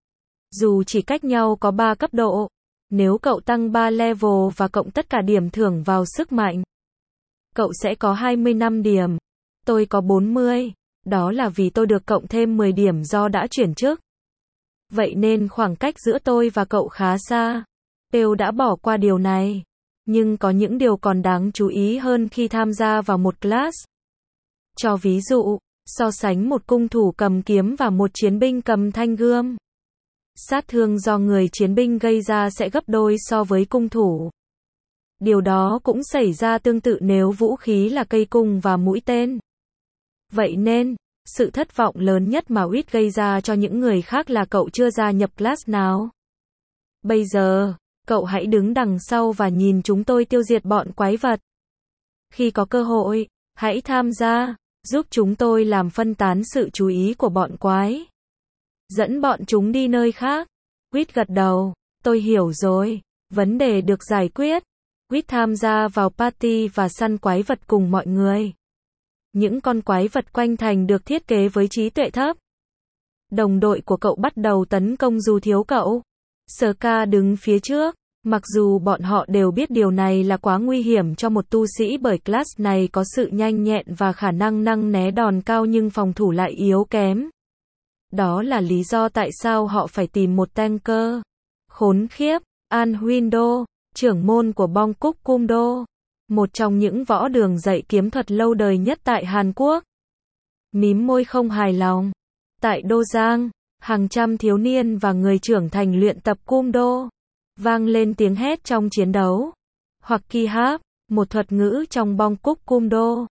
Speaker 1: Dù chỉ cách nhau có 3 cấp độ. Nếu cậu tăng 3 level và cộng tất cả điểm thưởng vào sức mạnh, cậu sẽ có 25 điểm. Tôi có 40. Đó là vì tôi được cộng thêm 10 điểm do đã chuyển chức. Vậy nên khoảng cách giữa tôi và cậu khá xa. Bill đã bỏ qua điều này. Nhưng có những điều còn đáng chú ý hơn khi tham gia vào một class. Cho ví dụ, so sánh một cung thủ cầm kiếm và một chiến binh cầm thanh gươm. Sát thương do người chiến binh gây ra sẽ gấp đôi so với cung thủ. Điều đó cũng xảy ra tương tự nếu vũ khí là cây cung và mũi tên. Vậy nên, sự thất vọng lớn nhất mà Will gây ra cho những người khác là cậu chưa gia nhập class nào. Bây giờ, cậu hãy đứng đằng sau và nhìn chúng tôi tiêu diệt bọn quái vật. Khi có cơ hội, hãy tham gia, giúp chúng tôi làm phân tán sự chú ý của bọn quái. Dẫn bọn chúng đi nơi khác. Will gật đầu, tôi hiểu rồi, vấn đề được giải quyết. Will tham gia vào party và săn quái vật cùng mọi người. Những con quái vật quanh thành được thiết kế với trí tuệ thấp. Đồng đội của cậu bắt đầu tấn công dù thiếu cậu. Ska đứng phía trước, mặc dù bọn họ đều biết điều này là quá nguy hiểm cho một tu sĩ bởi class này có sự nhanh nhẹn và khả năng né đòn cao nhưng phòng thủ lại yếu kém. Đó là lý do tại sao họ phải tìm một tanker. Khốn khiếp, An Window, trưởng môn của Bangkok Kumdo, một trong những võ đường dạy kiếm thuật lâu đời nhất tại Hàn Quốc. Mím môi không hài lòng. Tại Đô Giang, hàng trăm thiếu niên và người trưởng thành luyện tập Kumdo. Vang lên tiếng hét trong chiến đấu. Hoặc Kihap, một thuật ngữ trong Bangkok Kumdo.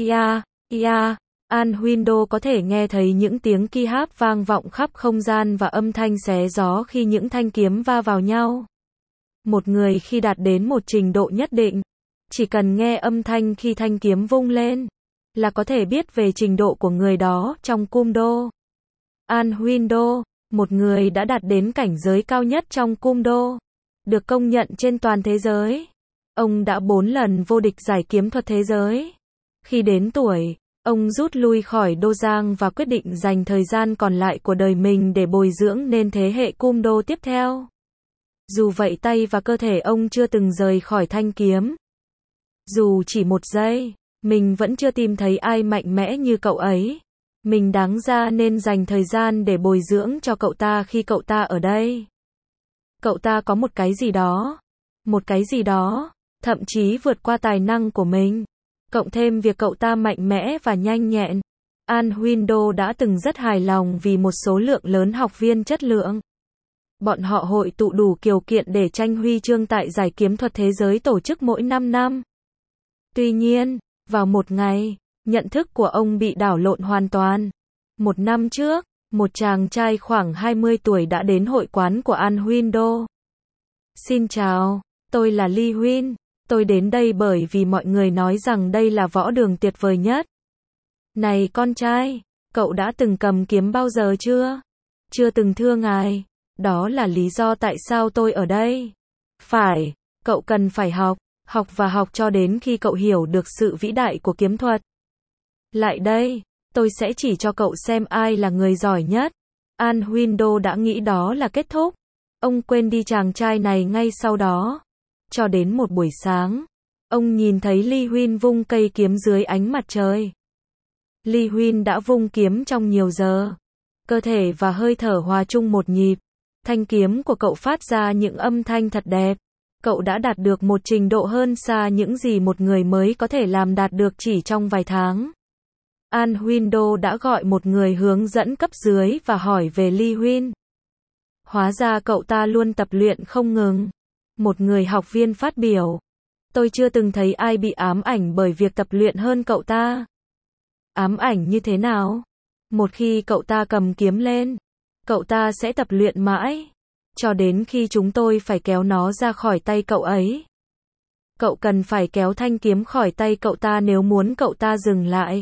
Speaker 1: An Window có thể nghe thấy những tiếng Kihap vang vọng khắp không gian và âm thanh xé gió khi những thanh kiếm va vào nhau. Một người khi đạt đến một trình độ nhất định, chỉ cần nghe âm thanh khi thanh kiếm vung lên, là có thể biết về trình độ của người đó trong Kumdo. An Window, một người đã đạt đến cảnh giới cao nhất trong Kumdo, được công nhận trên toàn thế giới. Ông đã 4 lần vô địch giải kiếm thuật thế giới. Khi đến tuổi, Ông rút lui khỏi Đô Giang và quyết định dành thời gian còn lại của đời mình để bồi dưỡng nên thế hệ cung đô tiếp theo. Dù vậy tay và cơ thể ông chưa từng rời khỏi thanh kiếm. Dù chỉ một giây, mình vẫn chưa tìm thấy ai mạnh mẽ như cậu ấy. Mình đáng ra nên dành thời gian để bồi dưỡng cho cậu ta khi cậu ta ở đây. Cậu ta có một cái gì đó, thậm chí vượt qua tài năng của mình. Cộng thêm việc cậu ta mạnh mẽ và nhanh nhẹn. An Window đã từng rất hài lòng vì một số lượng lớn học viên chất lượng. Bọn họ hội tụ đủ điều kiện để tranh huy chương tại giải kiếm thuật thế giới tổ chức mỗi 5 năm. Tuy nhiên, vào một ngày, nhận thức của ông bị đảo lộn hoàn toàn. Một năm trước, một chàng trai khoảng 20 tuổi đã đến hội quán của An Window. Xin chào, tôi là Lee Huynh. Tôi đến đây bởi vì mọi người nói rằng đây là võ đường tuyệt vời nhất. Này con trai, cậu đã từng cầm kiếm bao giờ chưa? Chưa từng thưa ngài. Đó là lý do tại sao tôi ở đây. Phải, cậu cần phải học và học cho đến khi cậu hiểu được sự vĩ đại của kiếm thuật. Lại đây, tôi sẽ chỉ cho cậu xem ai là người giỏi nhất. An Window đã nghĩ đó là kết thúc. Ông quên đi chàng trai này ngay sau đó. Cho đến một buổi sáng, ông nhìn thấy Lee Huynh vung cây kiếm dưới ánh mặt trời. Lee Huynh đã vung kiếm trong nhiều giờ. Cơ thể và hơi thở hòa chung một nhịp. Thanh kiếm của cậu phát ra những âm thanh thật đẹp. Cậu đã đạt được một trình độ hơn xa những gì một người mới có thể làm đạt được chỉ trong vài tháng. An Window đã gọi một người hướng dẫn cấp dưới và hỏi về Lee Huynh. Hóa ra cậu ta luôn tập luyện không ngừng. Một người học viên phát biểu. Tôi chưa từng thấy ai bị ám ảnh bởi việc tập luyện hơn cậu ta. Ám ảnh như thế nào? Một khi cậu ta cầm kiếm lên, cậu ta sẽ tập luyện mãi, cho đến khi chúng tôi phải kéo nó ra khỏi tay cậu ấy. Cậu cần phải kéo thanh kiếm khỏi tay cậu ta nếu muốn cậu ta dừng lại.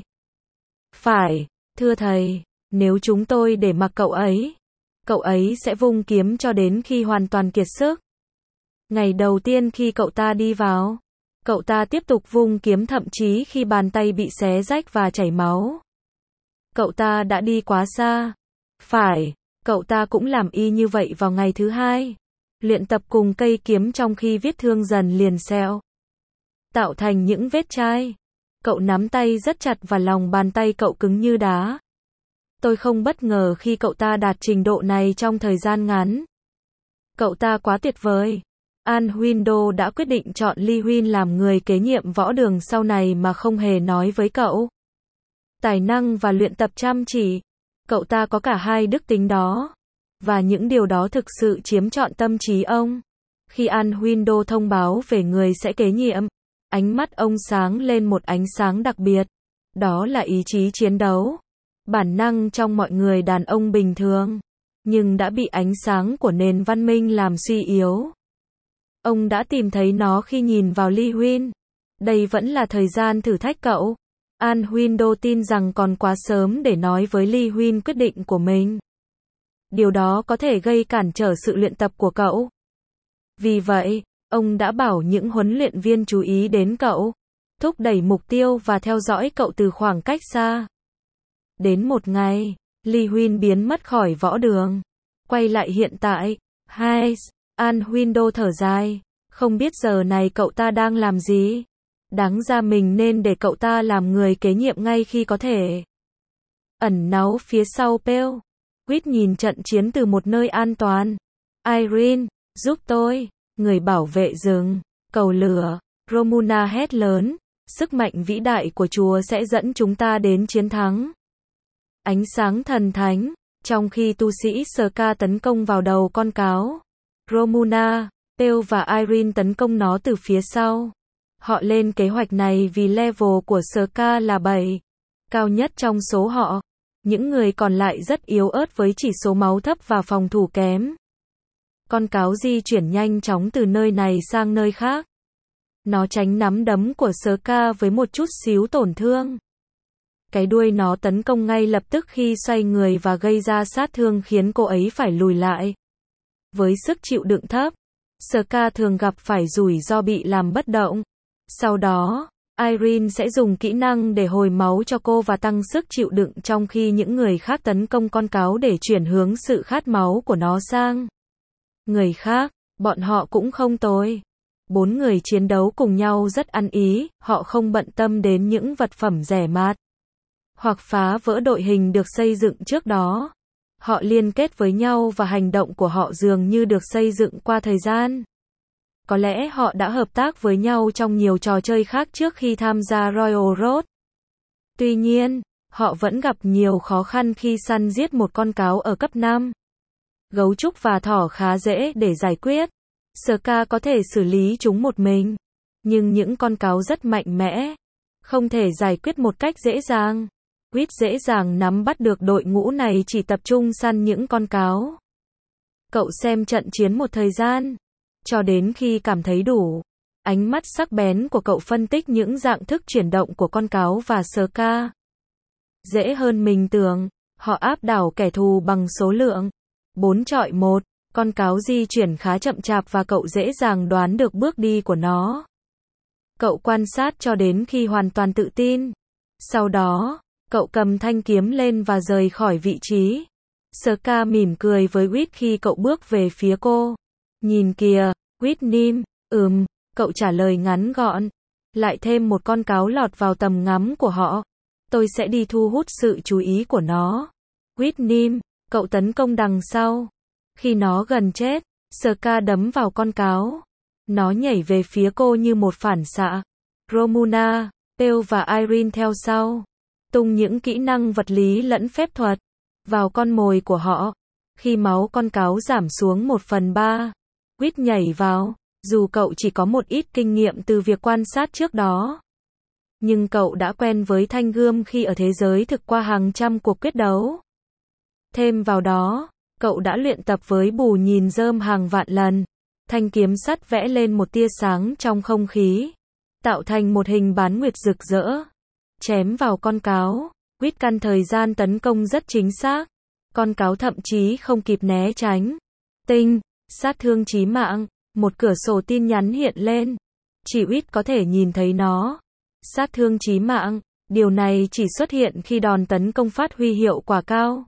Speaker 1: Phải, thưa thầy, nếu chúng tôi để mặc cậu ấy sẽ vung kiếm cho đến khi hoàn toàn kiệt sức. Ngày đầu tiên khi cậu ta đi vào, cậu ta tiếp tục vung kiếm thậm chí khi bàn tay bị xé rách và chảy máu. Cậu ta đã đi quá xa. Phải, cậu ta cũng làm y như vậy vào ngày thứ hai. Luyện tập cùng cây kiếm trong khi vết thương dần liền sẹo, tạo thành những vết chai. Cậu nắm tay rất chặt và lòng bàn tay cậu cứng như đá. Tôi không bất ngờ khi cậu ta đạt trình độ này trong thời gian ngắn. Cậu ta quá tuyệt vời. An Window đã quyết định chọn Lee Huynh làm người kế nhiệm võ đường sau này mà không hề nói với cậu. Tài năng và luyện tập chăm chỉ. Cậu ta có cả hai đức tính đó. Và những điều đó thực sự chiếm trọn tâm trí ông. Khi An Window thông báo về người sẽ kế nhiệm, ánh mắt ông sáng lên một ánh sáng đặc biệt. Đó là ý chí chiến đấu. Bản năng trong mọi người đàn ông bình thường. Nhưng đã bị ánh sáng của nền văn minh làm suy yếu. Ông đã tìm thấy nó khi nhìn vào Lee Huynh. Đây vẫn là thời gian thử thách cậu. An Window tin rằng còn quá sớm để nói với Lee Huynh quyết định của mình. Điều đó có thể gây cản trở sự luyện tập của cậu. Vì vậy, ông đã bảo những huấn luyện viên chú ý đến cậu, thúc đẩy mục tiêu và theo dõi cậu từ khoảng cách xa. Đến một ngày, Lee Huynh biến mất khỏi võ đường. Quay lại hiện tại. An Window thở dài. Không biết giờ này cậu ta đang làm gì. Đáng ra mình nên để cậu ta làm người kế nhiệm ngay khi có thể. Ẩn náu phía sau Pale. Quýt nhìn trận chiến từ một nơi an toàn. Irene, giúp tôi. Người bảo vệ rừng, cầu lửa. Romuna hét lớn. Sức mạnh vĩ đại của Chúa sẽ dẫn chúng ta đến chiến thắng. Ánh sáng thần thánh. Trong khi tu sĩ Ska tấn công vào đầu con cáo, Romuna, Pale và Irene tấn công nó từ phía sau. Họ lên kế hoạch này vì level của Ska là 7, cao nhất trong số họ. Những người còn lại rất yếu ớt với chỉ số máu thấp và phòng thủ kém. Con cáo di chuyển nhanh chóng từ nơi này sang nơi khác. Nó tránh nắm đấm của Ska với một chút xíu tổn thương. Cái đuôi nó tấn công ngay lập tức khi xoay người và gây ra sát thương khiến cô ấy phải lùi lại. Với sức chịu đựng thấp, Ska thường gặp phải rủi ro bị làm bất động. Sau đó, Irene sẽ dùng kỹ năng để hồi máu cho cô và tăng sức chịu đựng trong khi những người khác tấn công con cáo để chuyển hướng sự khát máu của nó sang người khác. Bọn họ cũng không tồi. 4 người chiến đấu cùng nhau rất ăn ý, họ không bận tâm đến những vật phẩm rẻ mạt hoặc phá vỡ đội hình được xây dựng trước đó. Họ liên kết với nhau và hành động của họ dường như được xây dựng qua thời gian. Có lẽ họ đã hợp tác với nhau trong nhiều trò chơi khác trước khi tham gia Royal Road. Tuy nhiên, họ vẫn gặp nhiều khó khăn khi săn giết một con cáo ở cấp 5. Gấu trúc và thỏ khá dễ để giải quyết. Ska có thể xử lý chúng một mình. Nhưng những con cáo rất mạnh mẽ. Không thể giải quyết một cách dễ dàng. Quýt dễ dàng nắm bắt được đội ngũ này chỉ tập trung săn những con cáo. Cậu xem trận chiến một thời gian. Cho đến khi cảm thấy đủ. Ánh mắt sắc bén của cậu phân tích những dạng thức chuyển động của con cáo và Ska. Dễ hơn mình tưởng. Họ áp đảo kẻ thù bằng số lượng 4-1. Con cáo di chuyển khá chậm chạp và cậu dễ dàng đoán được bước đi của nó. Cậu quan sát cho đến khi hoàn toàn tự tin. Sau đó, cậu cầm thanh kiếm lên và rời khỏi vị trí. Ska mỉm cười với Quýt khi cậu bước về phía cô. Nhìn kìa, Quýt nín. Cậu trả lời ngắn gọn. Lại thêm một con cáo lọt vào tầm ngắm của họ. Tôi sẽ đi thu hút sự chú ý của nó. Quýt nín. Cậu tấn công đằng sau. Khi nó gần chết, Ska đấm vào con cáo. Nó nhảy về phía cô như một phản xạ. Romuna, Pale và Irene theo sau. Tung những kỹ năng vật lý lẫn phép thuật vào con mồi của họ. Khi máu con cáo giảm xuống 1/3, Quýt nhảy vào. Dù cậu chỉ có một ít kinh nghiệm từ việc quan sát trước đó. Nhưng cậu đã quen với thanh gươm khi ở thế giới thực qua hàng trăm cuộc quyết đấu. Thêm vào đó, cậu đã luyện tập với bù nhìn rơm hàng vạn lần. Thanh kiếm sắt vẽ lên một tia sáng trong không khí, tạo thành một hình bán nguyệt rực rỡ. Chém vào con cáo. Quýt căn thời gian tấn công rất chính xác. Con cáo thậm chí không kịp né tránh. Tinh, sát thương chí mạng. Một cửa sổ tin nhắn hiện lên. Chỉ Quýt có thể nhìn thấy nó. Sát thương chí mạng. Điều này chỉ xuất hiện khi đòn tấn công phát huy hiệu quả cao.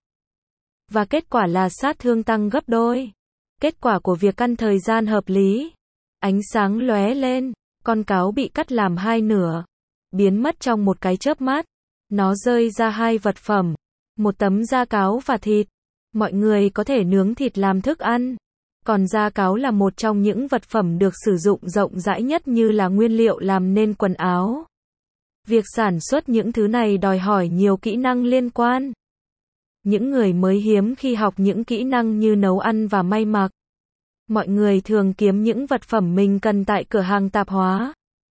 Speaker 1: Và kết quả là sát thương tăng gấp đôi. Kết quả của việc căn thời gian hợp lý. Ánh sáng lóe lên. Con cáo bị cắt làm 2 nửa. Biến mất trong một cái chớp mắt. Nó rơi ra 2 vật phẩm. Một tấm da cáo và thịt. Mọi người có thể nướng thịt làm thức ăn. Còn da cáo là một trong những vật phẩm được sử dụng rộng rãi nhất như là nguyên liệu làm nên quần áo. Việc sản xuất những thứ này đòi hỏi nhiều kỹ năng liên quan. Những người mới hiếm khi học những kỹ năng như nấu ăn và may mặc. Mọi người thường kiếm những vật phẩm mình cần tại cửa hàng tạp hóa.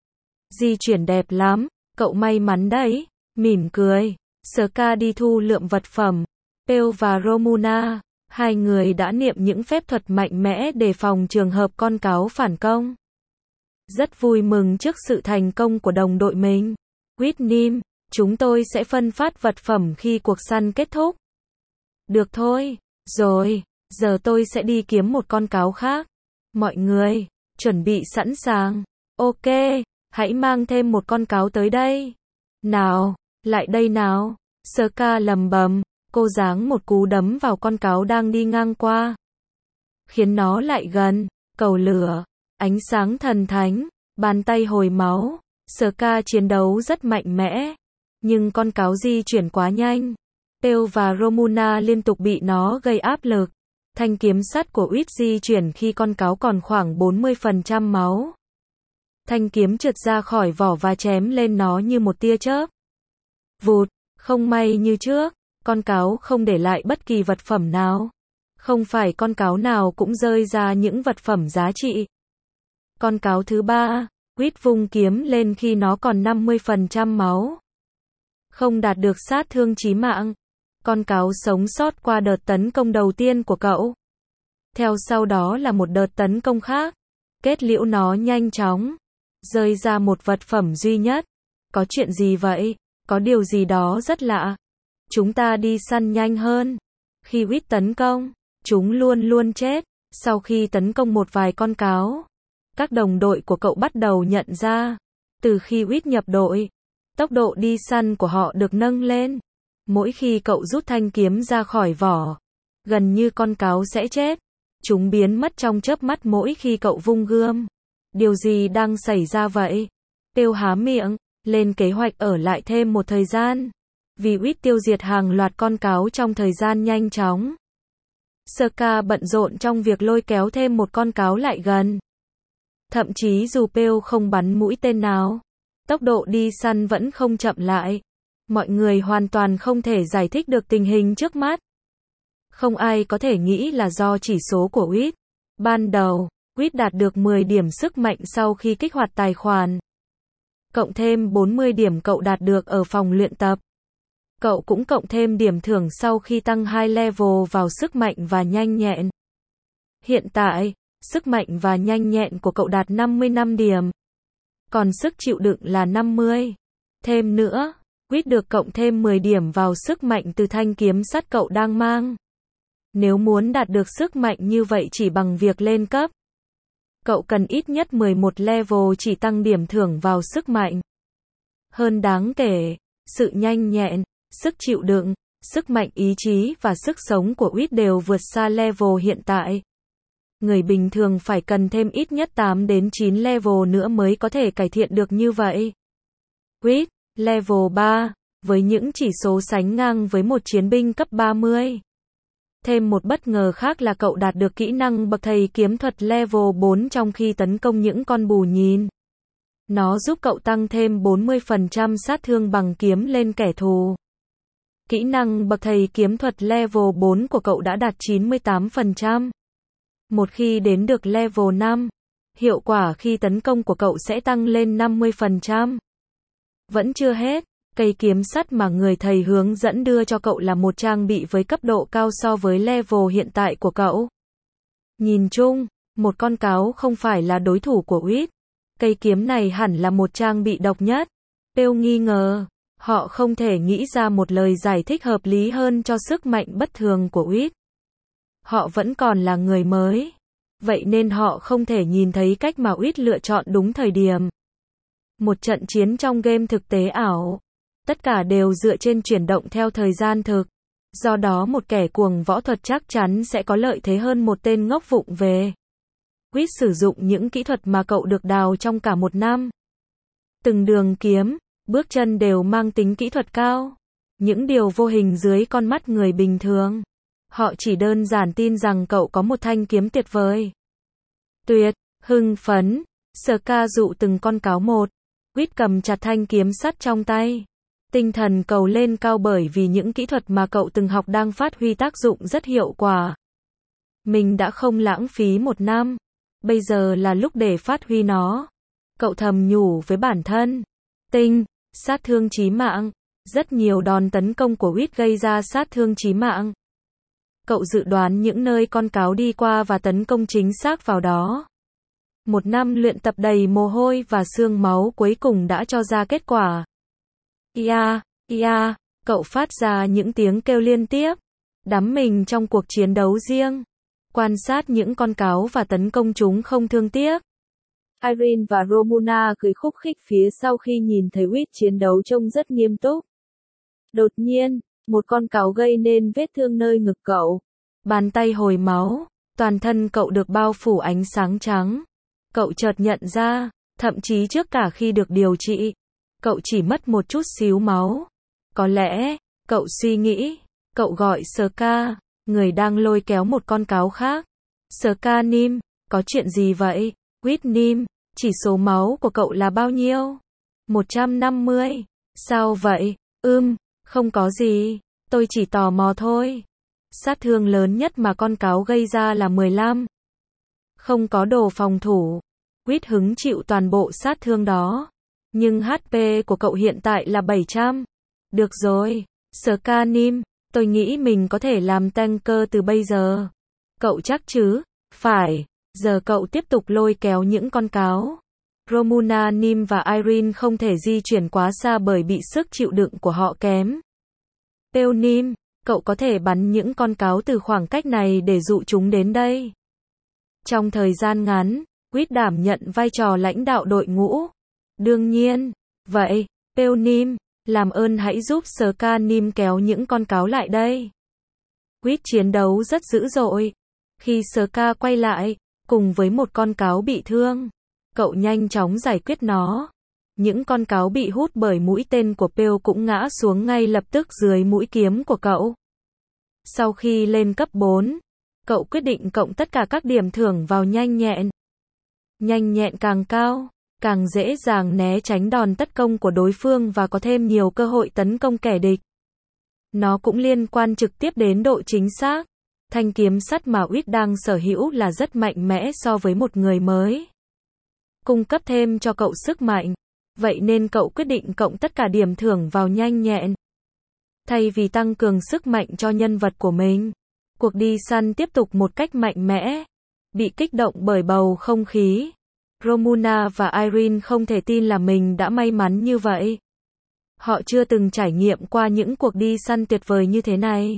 Speaker 1: Di chuyển đẹp lắm, cậu may mắn đấy. Mỉm cười. Ska đi thu lượm vật phẩm. Pale và Romuna, 2 người đã niệm những phép thuật mạnh mẽ để phòng trường hợp con cáo phản công. Rất vui mừng trước sự thành công của đồng đội mình. Quýt nín. Chúng tôi sẽ phân phát vật phẩm khi cuộc săn kết thúc. Được thôi. Rồi, giờ tôi sẽ đi kiếm một con cáo khác. Mọi người, chuẩn bị sẵn sàng. Ok, hãy mang thêm một con cáo tới đây. Nào, lại đây nào. Ska lầm bầm, cô giáng một cú đấm vào con cáo đang đi ngang qua. Khiến nó lại gần, cầu lửa, ánh sáng thần thánh, bàn tay hồi máu. Ska chiến đấu rất mạnh mẽ. Nhưng con cáo di chuyển quá nhanh. Pale và Romuna liên tục bị nó gây áp lực. Thanh kiếm sắt của Quýt di chuyển khi con cáo còn khoảng 40% máu. Thanh kiếm trượt ra khỏi vỏ và chém lên nó như một tia chớp. Vụt, không may như trước, con cáo không để lại bất kỳ vật phẩm nào. Không phải con cáo nào cũng rơi ra những vật phẩm giá trị. Con cáo thứ 3, Quýt vung kiếm lên khi nó còn 50% máu. Không đạt được sát thương chí mạng. Con cáo sống sót qua đợt tấn công đầu tiên của cậu. Theo sau đó là một đợt tấn công khác. Kết liễu nó nhanh chóng. Rơi ra một vật phẩm duy nhất. Có chuyện gì vậy? Có điều gì đó rất lạ. Chúng ta đi săn nhanh hơn. Khi Quýt tấn công, chúng luôn luôn chết. Sau khi tấn công một vài con cáo, các đồng đội của cậu bắt đầu nhận ra. Từ khi Whit nhập đội, tốc độ đi săn của họ được nâng lên. Mỗi khi cậu rút thanh kiếm ra khỏi vỏ, gần như con cáo sẽ chết. Chúng biến mất trong chớp mắt mỗi khi cậu vung gươm. Điều gì đang xảy ra vậy? Pew há miệng, lên kế hoạch ở lại thêm một thời gian. Vì Whit tiêu diệt hàng loạt con cáo trong thời gian nhanh chóng. Saka bận rộn trong việc lôi kéo thêm một con cáo lại gần. Thậm chí dù Pew không bắn mũi tên nào, tốc độ đi săn vẫn không chậm lại. Mọi người hoàn toàn không thể giải thích được tình hình trước mắt. Không ai có thể nghĩ là do chỉ số của Whit. Ban đầu, Whit đạt được 10 điểm sức mạnh sau khi kích hoạt tài khoản. Cộng thêm 40 điểm cậu đạt được ở phòng luyện tập. Cậu cũng cộng thêm điểm thưởng sau khi tăng 2 level vào sức mạnh và nhanh nhẹn. Hiện tại, sức mạnh và nhanh nhẹn của cậu đạt 55 điểm. Còn sức chịu đựng là 50. Thêm nữa, Whit được cộng thêm 10 điểm vào sức mạnh từ thanh kiếm sắt cậu đang mang. Nếu muốn đạt được sức mạnh như vậy chỉ bằng việc lên cấp, cậu cần ít nhất 11 level chỉ tăng điểm thưởng vào sức mạnh. Hơn đáng kể, sự nhanh nhẹn, sức chịu đựng, sức mạnh ý chí và sức sống của Whit đều vượt xa level hiện tại. Người bình thường phải cần thêm ít nhất 8 đến 9 level nữa mới có thể cải thiện được như vậy. Whit, level 3, với những chỉ số sánh ngang với một chiến binh cấp 30. Thêm một bất ngờ khác là cậu đạt được kỹ năng bậc thầy kiếm thuật level 4 trong khi tấn công những con bù nhìn. Nó giúp cậu tăng thêm 40% sát thương bằng kiếm lên kẻ thù. Kỹ năng bậc thầy kiếm thuật level 4 của cậu đã đạt 98%. Một khi đến được level 5, hiệu quả khi tấn công của cậu sẽ tăng lên 50%. Vẫn chưa hết, cây kiếm sắt mà người thầy hướng dẫn đưa cho cậu là một trang bị với cấp độ cao so với level hiện tại của cậu. Nhìn chung, một con cáo không phải là đối thủ của Whit. Cây kiếm này hẳn là một trang bị độc nhất. Pew nghi ngờ, họ không thể nghĩ ra một lời giải thích hợp lý hơn cho sức mạnh bất thường của Whit. Họ vẫn còn là người mới. Vậy nên họ không thể nhìn thấy cách mà Whit lựa chọn đúng thời điểm. Một trận chiến trong game thực tế ảo. Tất cả đều dựa trên chuyển động theo thời gian thực. Do đó một kẻ cuồng võ thuật chắc chắn sẽ có lợi thế hơn một tên ngốc vụng về. Whit sử dụng những kỹ thuật mà cậu được đào trong cả một năm. Từng đường kiếm, bước chân đều mang tính kỹ thuật cao. Những điều vô hình dưới con mắt người bình thường. Họ chỉ đơn giản tin rằng cậu có một thanh kiếm tuyệt vời. Tuyệt, hưng phấn, Saka dụ từng con cáo một. Whit cầm chặt thanh kiếm sắt trong tay. Tinh thần cậu lên cao bởi vì những kỹ thuật mà cậu từng học đang phát huy tác dụng rất hiệu quả. Mình đã không lãng phí một năm. Bây giờ là lúc để phát huy nó. Cậu thầm nhủ với bản thân. Sát thương chí mạng. Rất nhiều đòn tấn công của Whit gây ra sát thương chí mạng. Cậu dự đoán những nơi con cáo đi qua và tấn công chính xác vào đó. Một năm luyện tập đầy mồ hôi và xương máu cuối cùng đã cho ra kết quả. Cậu phát ra những tiếng kêu liên tiếp. Đắm mình trong cuộc chiến đấu riêng. Quan sát những con cáo và tấn công chúng không thương tiếc. Irene và Romuna cười khúc khích phía sau khi nhìn thấy Whit chiến đấu trông rất nghiêm túc. Đột nhiên, một con cáo gây nên vết thương nơi ngực cậu. Bàn tay hồi máu, toàn thân cậu được bao phủ ánh sáng trắng. Cậu chợt nhận ra, thậm chí trước cả khi được điều trị, cậu chỉ mất một chút xíu máu. Có lẽ, cậu suy nghĩ, cậu gọi Saka, người đang lôi kéo một con cáo khác. Saka Nim, có chuyện gì vậy? Whit Nim, chỉ số máu của cậu là bao nhiêu? 150. Sao vậy? Không có gì, tôi chỉ tò mò thôi. Sát thương lớn nhất mà con cáo gây ra là 15. Không có đồ phòng thủ. Whit hứng chịu toàn bộ sát thương đó. Nhưng HP của cậu hiện tại là 700. Được rồi, Sakanim, tôi nghĩ mình có thể làm tanker từ bây giờ. Cậu chắc chứ? Phải, giờ cậu tiếp tục lôi kéo những con cáo. Romuna Nim và Irene không thể di chuyển quá xa bởi bị sức chịu đựng của họ kém. Pew Nim, cậu có thể bắn những con cáo từ khoảng cách này để dụ chúng đến đây. Trong thời gian ngắn, Whit đảm nhận vai trò lãnh đạo đội ngũ. Đương nhiên. Vậy, Peonim, làm ơn hãy giúp Scanim kéo những con cáo lại đây. Quýt chiến đấu rất dữ dội. Khi Ska quay lại, cùng với một con cáo bị thương, cậu nhanh chóng giải quyết nó. Những con cáo bị hút bởi mũi tên của Peo cũng ngã xuống ngay lập tức dưới mũi kiếm của cậu. Sau khi lên cấp 4, cậu quyết định cộng tất cả các điểm thưởng vào nhanh nhẹn. Nhanh nhẹn càng cao, càng dễ dàng né tránh đòn tấn công của đối phương và có thêm nhiều cơ hội tấn công kẻ địch. Nó cũng liên quan trực tiếp đến độ chính xác. Thanh kiếm sắt mà Uýt đang sở hữu là rất mạnh mẽ so với một người mới. Cung cấp thêm cho cậu sức mạnh. Vậy nên cậu quyết định cộng tất cả điểm thưởng vào nhanh nhẹn. Thay vì tăng cường sức mạnh cho nhân vật của mình, cuộc đi săn tiếp tục một cách mạnh mẽ. Bị kích động bởi bầu không khí, Romuna và Irene không thể tin là mình đã may mắn như vậy. Họ chưa từng trải nghiệm qua những cuộc đi săn tuyệt vời như thế này.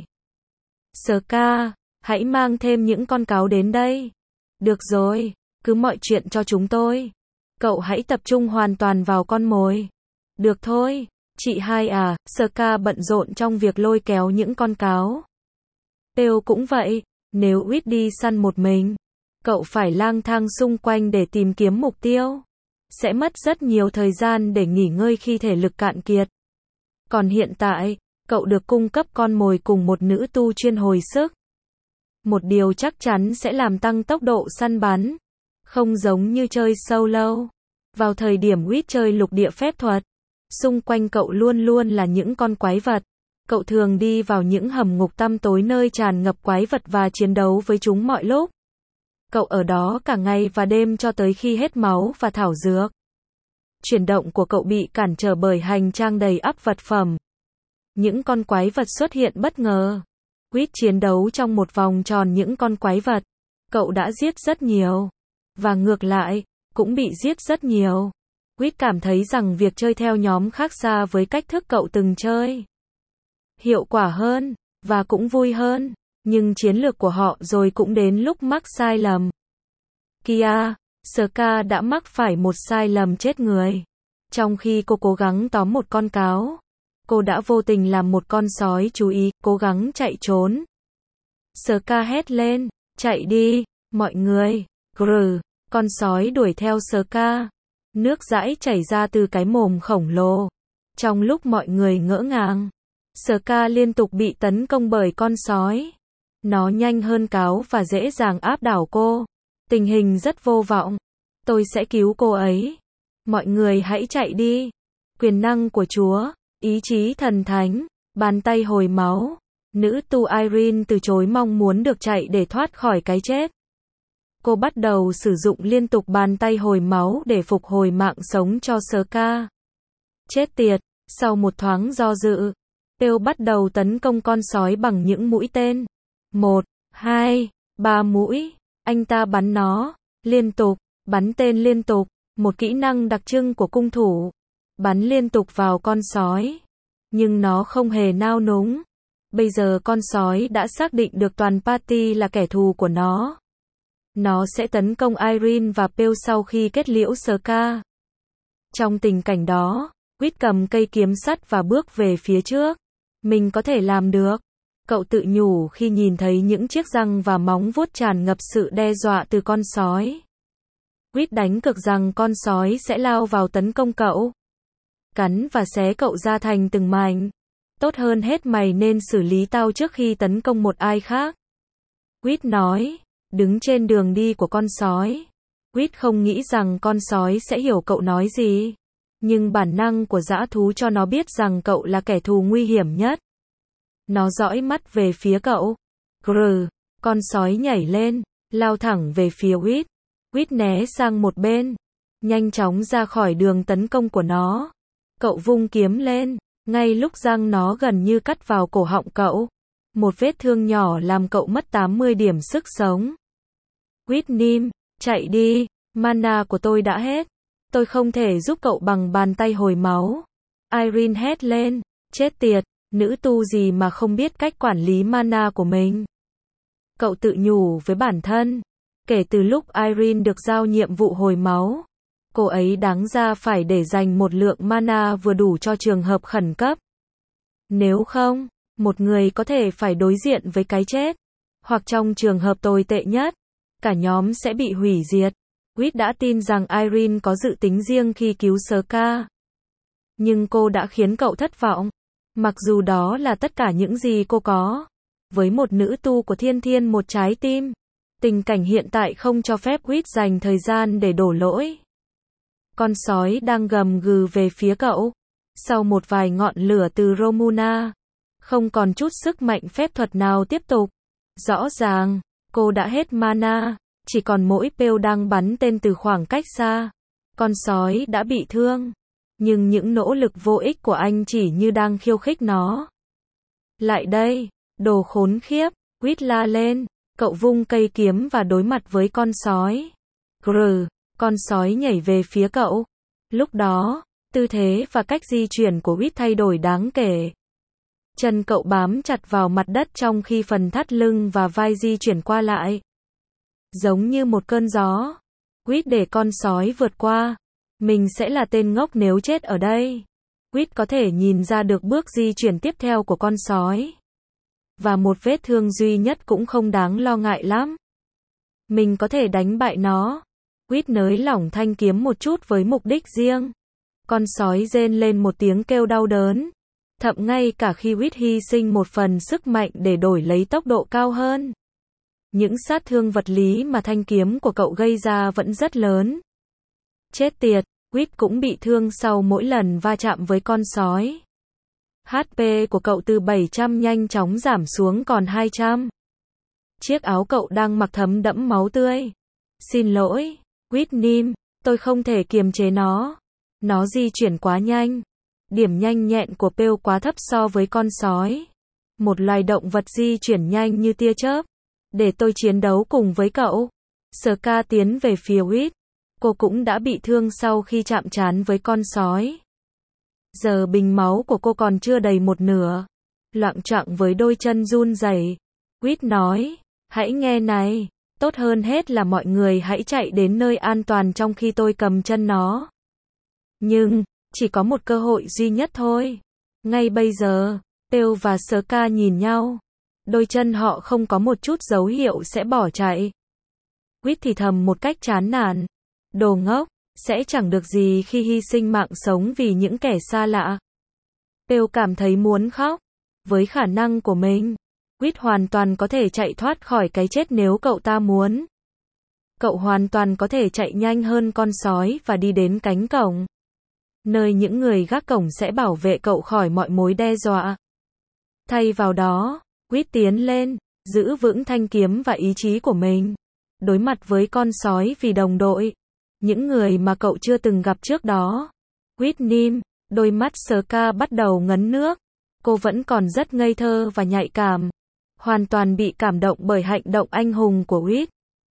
Speaker 1: Ska, hãy mang thêm những con cáo đến đây. Được rồi, cứ mọi chuyện cho chúng tôi. Cậu hãy tập trung hoàn toàn vào con mồi. Được thôi, chị hai à, Ska bận rộn trong việc lôi kéo những con cáo. Peo cũng vậy, nếu Uýt đi săn một mình, cậu phải lang thang xung quanh để tìm kiếm mục tiêu. Sẽ mất rất nhiều thời gian để nghỉ ngơi khi thể lực cạn kiệt. Còn hiện tại, cậu được cung cấp con mồi cùng một nữ tu chuyên hồi sức. Một điều chắc chắn sẽ làm tăng tốc độ săn bắn. Không giống như chơi solo. Vào thời điểm Uýt chơi lục địa phép thuật, xung quanh cậu luôn luôn là những con quái vật. Cậu thường đi vào những hầm ngục tăm tối nơi tràn ngập quái vật và chiến đấu với chúng mọi lúc. Cậu ở đó cả ngày và đêm cho tới khi hết máu và thảo dược. Chuyển động của cậu bị cản trở bởi hành trang đầy ắp vật phẩm. Những con quái vật xuất hiện bất ngờ. Uýt chiến đấu trong một vòng tròn những con quái vật. Cậu đã giết rất nhiều. Và ngược lại, cũng bị giết rất nhiều. Uýt cảm thấy rằng việc chơi theo nhóm khác xa với cách thức cậu từng chơi. Hiệu quả hơn, và cũng vui hơn. Nhưng chiến lược của họ rồi cũng đến lúc mắc sai lầm. Kia, Ska đã mắc phải một sai lầm chết người. Trong khi cô cố gắng tóm một con cáo, cô đã vô tình làm một con sói chú ý, cố gắng chạy trốn. Ska hét lên, chạy đi, mọi người. Grr, con sói đuổi theo Ska. Nước dãi chảy ra từ cái mồm khổng lồ. Trong lúc mọi người ngỡ ngàng, Ska liên tục bị tấn công bởi con sói. Nó nhanh hơn cáo và dễ dàng áp đảo cô. Tình hình rất vô vọng. Tôi sẽ cứu cô ấy. Mọi người hãy chạy đi. Quyền năng của Chúa, ý chí thần thánh, bàn tay hồi máu. Nữ tu Irene từ chối mong muốn được chạy để thoát khỏi cái chết. Cô bắt đầu sử dụng liên tục bàn tay hồi máu để phục hồi mạng sống cho Ska. Chết tiệt, sau một thoáng do dự, Peo bắt đầu tấn công con sói bằng những mũi tên. 1, 2, 3 mũi. Anh ta bắn nó, liên tục, bắn tên liên tục, một kỹ năng đặc trưng của cung thủ. Bắn liên tục vào con sói. Nhưng nó không hề nao núng. Bây giờ con sói đã xác định được toàn party là kẻ thù của nó. Nó sẽ tấn công Irene và Peo sau khi kết liễu Ska. Trong tình cảnh đó, Uýt cầm cây kiếm sắt và bước về phía trước. Mình có thể làm được. Cậu tự nhủ khi nhìn thấy những chiếc răng và móng vuốt tràn ngập sự đe dọa từ con sói. Uýt đánh cược rằng con sói sẽ lao vào tấn công cậu. Cắn và xé cậu ra thành từng mảnh. Tốt hơn hết mày nên xử lý tao trước khi tấn công một ai khác. Uýt nói, đứng trên đường đi của con sói. Uýt không nghĩ rằng con sói sẽ hiểu cậu nói gì. Nhưng bản năng của dã thú cho nó biết rằng cậu là kẻ thù nguy hiểm nhất. Nó dõi mắt về phía cậu. Grr, con sói nhảy lên, lao thẳng về phía Uýt. Uýt né sang một bên, nhanh chóng ra khỏi đường tấn công của nó. Cậu vung kiếm lên, ngay lúc răng nó gần như cắt vào cổ họng cậu. Một vết thương nhỏ làm cậu mất 80 điểm sức sống. Whitnim, chạy đi, mana của tôi đã hết. Tôi không thể giúp cậu bằng bàn tay hồi máu. Irene hét lên, chết tiệt, nữ tu gì mà không biết cách quản lý mana của mình. Cậu tự nhủ với bản thân. Kể từ lúc Irene được giao nhiệm vụ hồi máu, cô ấy đáng ra phải để dành một lượng mana vừa đủ cho trường hợp khẩn cấp. Nếu không, một người có thể phải đối diện với cái chết, hoặc trong trường hợp tồi tệ nhất, cả nhóm sẽ bị hủy diệt. Reed đã tin rằng Irene có dự tính riêng khi cứu Scar. Nhưng cô đã khiến cậu thất vọng. Mặc dù đó là tất cả những gì cô có. Với một nữ tu của thiên thiên một trái tim, tình cảnh hiện tại không cho phép Reed dành thời gian để đổ lỗi. Con sói đang gầm gừ về phía cậu. Sau một vài ngọn lửa từ Romuna, không còn chút sức mạnh phép thuật nào tiếp tục. Rõ ràng, cô đã hết mana, chỉ còn mỗi Pale đang bắn tên từ khoảng cách xa. Con sói đã bị thương, nhưng những nỗ lực vô ích của anh chỉ như đang khiêu khích nó. Lại đây, đồ khốn khiếp, Reed la lên, cậu vung cây kiếm và đối mặt với con sói. Grr, con sói nhảy về phía cậu. Lúc đó, tư thế và cách di chuyển của Reed thay đổi đáng kể. Chân cậu bám chặt vào mặt đất trong khi phần thắt lưng và vai di chuyển qua lại. Giống như một cơn gió. Reed để con sói vượt qua. Mình sẽ là tên ngốc nếu chết ở đây. Reed có thể nhìn ra được bước di chuyển tiếp theo của con sói. Và một vết thương duy nhất cũng không đáng lo ngại lắm. Mình có thể đánh bại nó. Reed nới lỏng thanh kiếm một chút với mục đích riêng. Con sói rên lên một tiếng kêu đau đớn. Thậm ngay cả khi Reed hy sinh một phần sức mạnh để đổi lấy tốc độ cao hơn. Những sát thương vật lý mà thanh kiếm của cậu gây ra vẫn rất lớn. Chết tiệt, Reed cũng bị thương sau mỗi lần va chạm với con sói. HP của cậu từ 700 nhanh chóng giảm xuống còn 200. Chiếc áo cậu đang mặc thấm đẫm máu tươi. Xin lỗi, Reed Nim, tôi không thể kiềm chế nó. Nó di chuyển quá nhanh. Điểm nhanh nhẹn của Pale quá thấp so với con sói. Một loài động vật di chuyển nhanh như tia chớp. Để tôi chiến đấu cùng với cậu. Scar tiến về phía Reed. Cô cũng đã bị thương sau khi chạm trán với con sói. Giờ bình máu của cô còn chưa đầy một nửa. Loạng choạng với đôi chân run rẩy. Reed nói, hãy nghe này, tốt hơn hết là mọi người hãy chạy đến nơi an toàn trong khi tôi cầm chân nó. Nhưng, chỉ có một cơ hội duy nhất thôi. Ngay bây giờ, Pale và Scar nhìn nhau. Đôi chân họ không có một chút dấu hiệu sẽ bỏ chạy. Reed thì thầm một cách chán nản. Đồ ngốc, sẽ chẳng được gì khi hy sinh mạng sống vì những kẻ xa lạ. Pale cảm thấy muốn khóc. Với khả năng của mình, Reed hoàn toàn có thể chạy thoát khỏi cái chết nếu cậu ta muốn. Cậu hoàn toàn có thể chạy nhanh hơn con sói và đi đến cánh cổng. Nơi những người gác cổng sẽ bảo vệ cậu khỏi mọi mối đe dọa. Thay vào đó, Reed tiến lên, giữ vững thanh kiếm và ý chí của mình. Đối mặt với con sói vì đồng đội. Những người mà cậu chưa từng gặp trước đó. Reed Nim, đôi mắt Scar bắt đầu ngấn nước. Cô vẫn còn rất ngây thơ và nhạy cảm. Hoàn toàn bị cảm động bởi hành động anh hùng của Reed.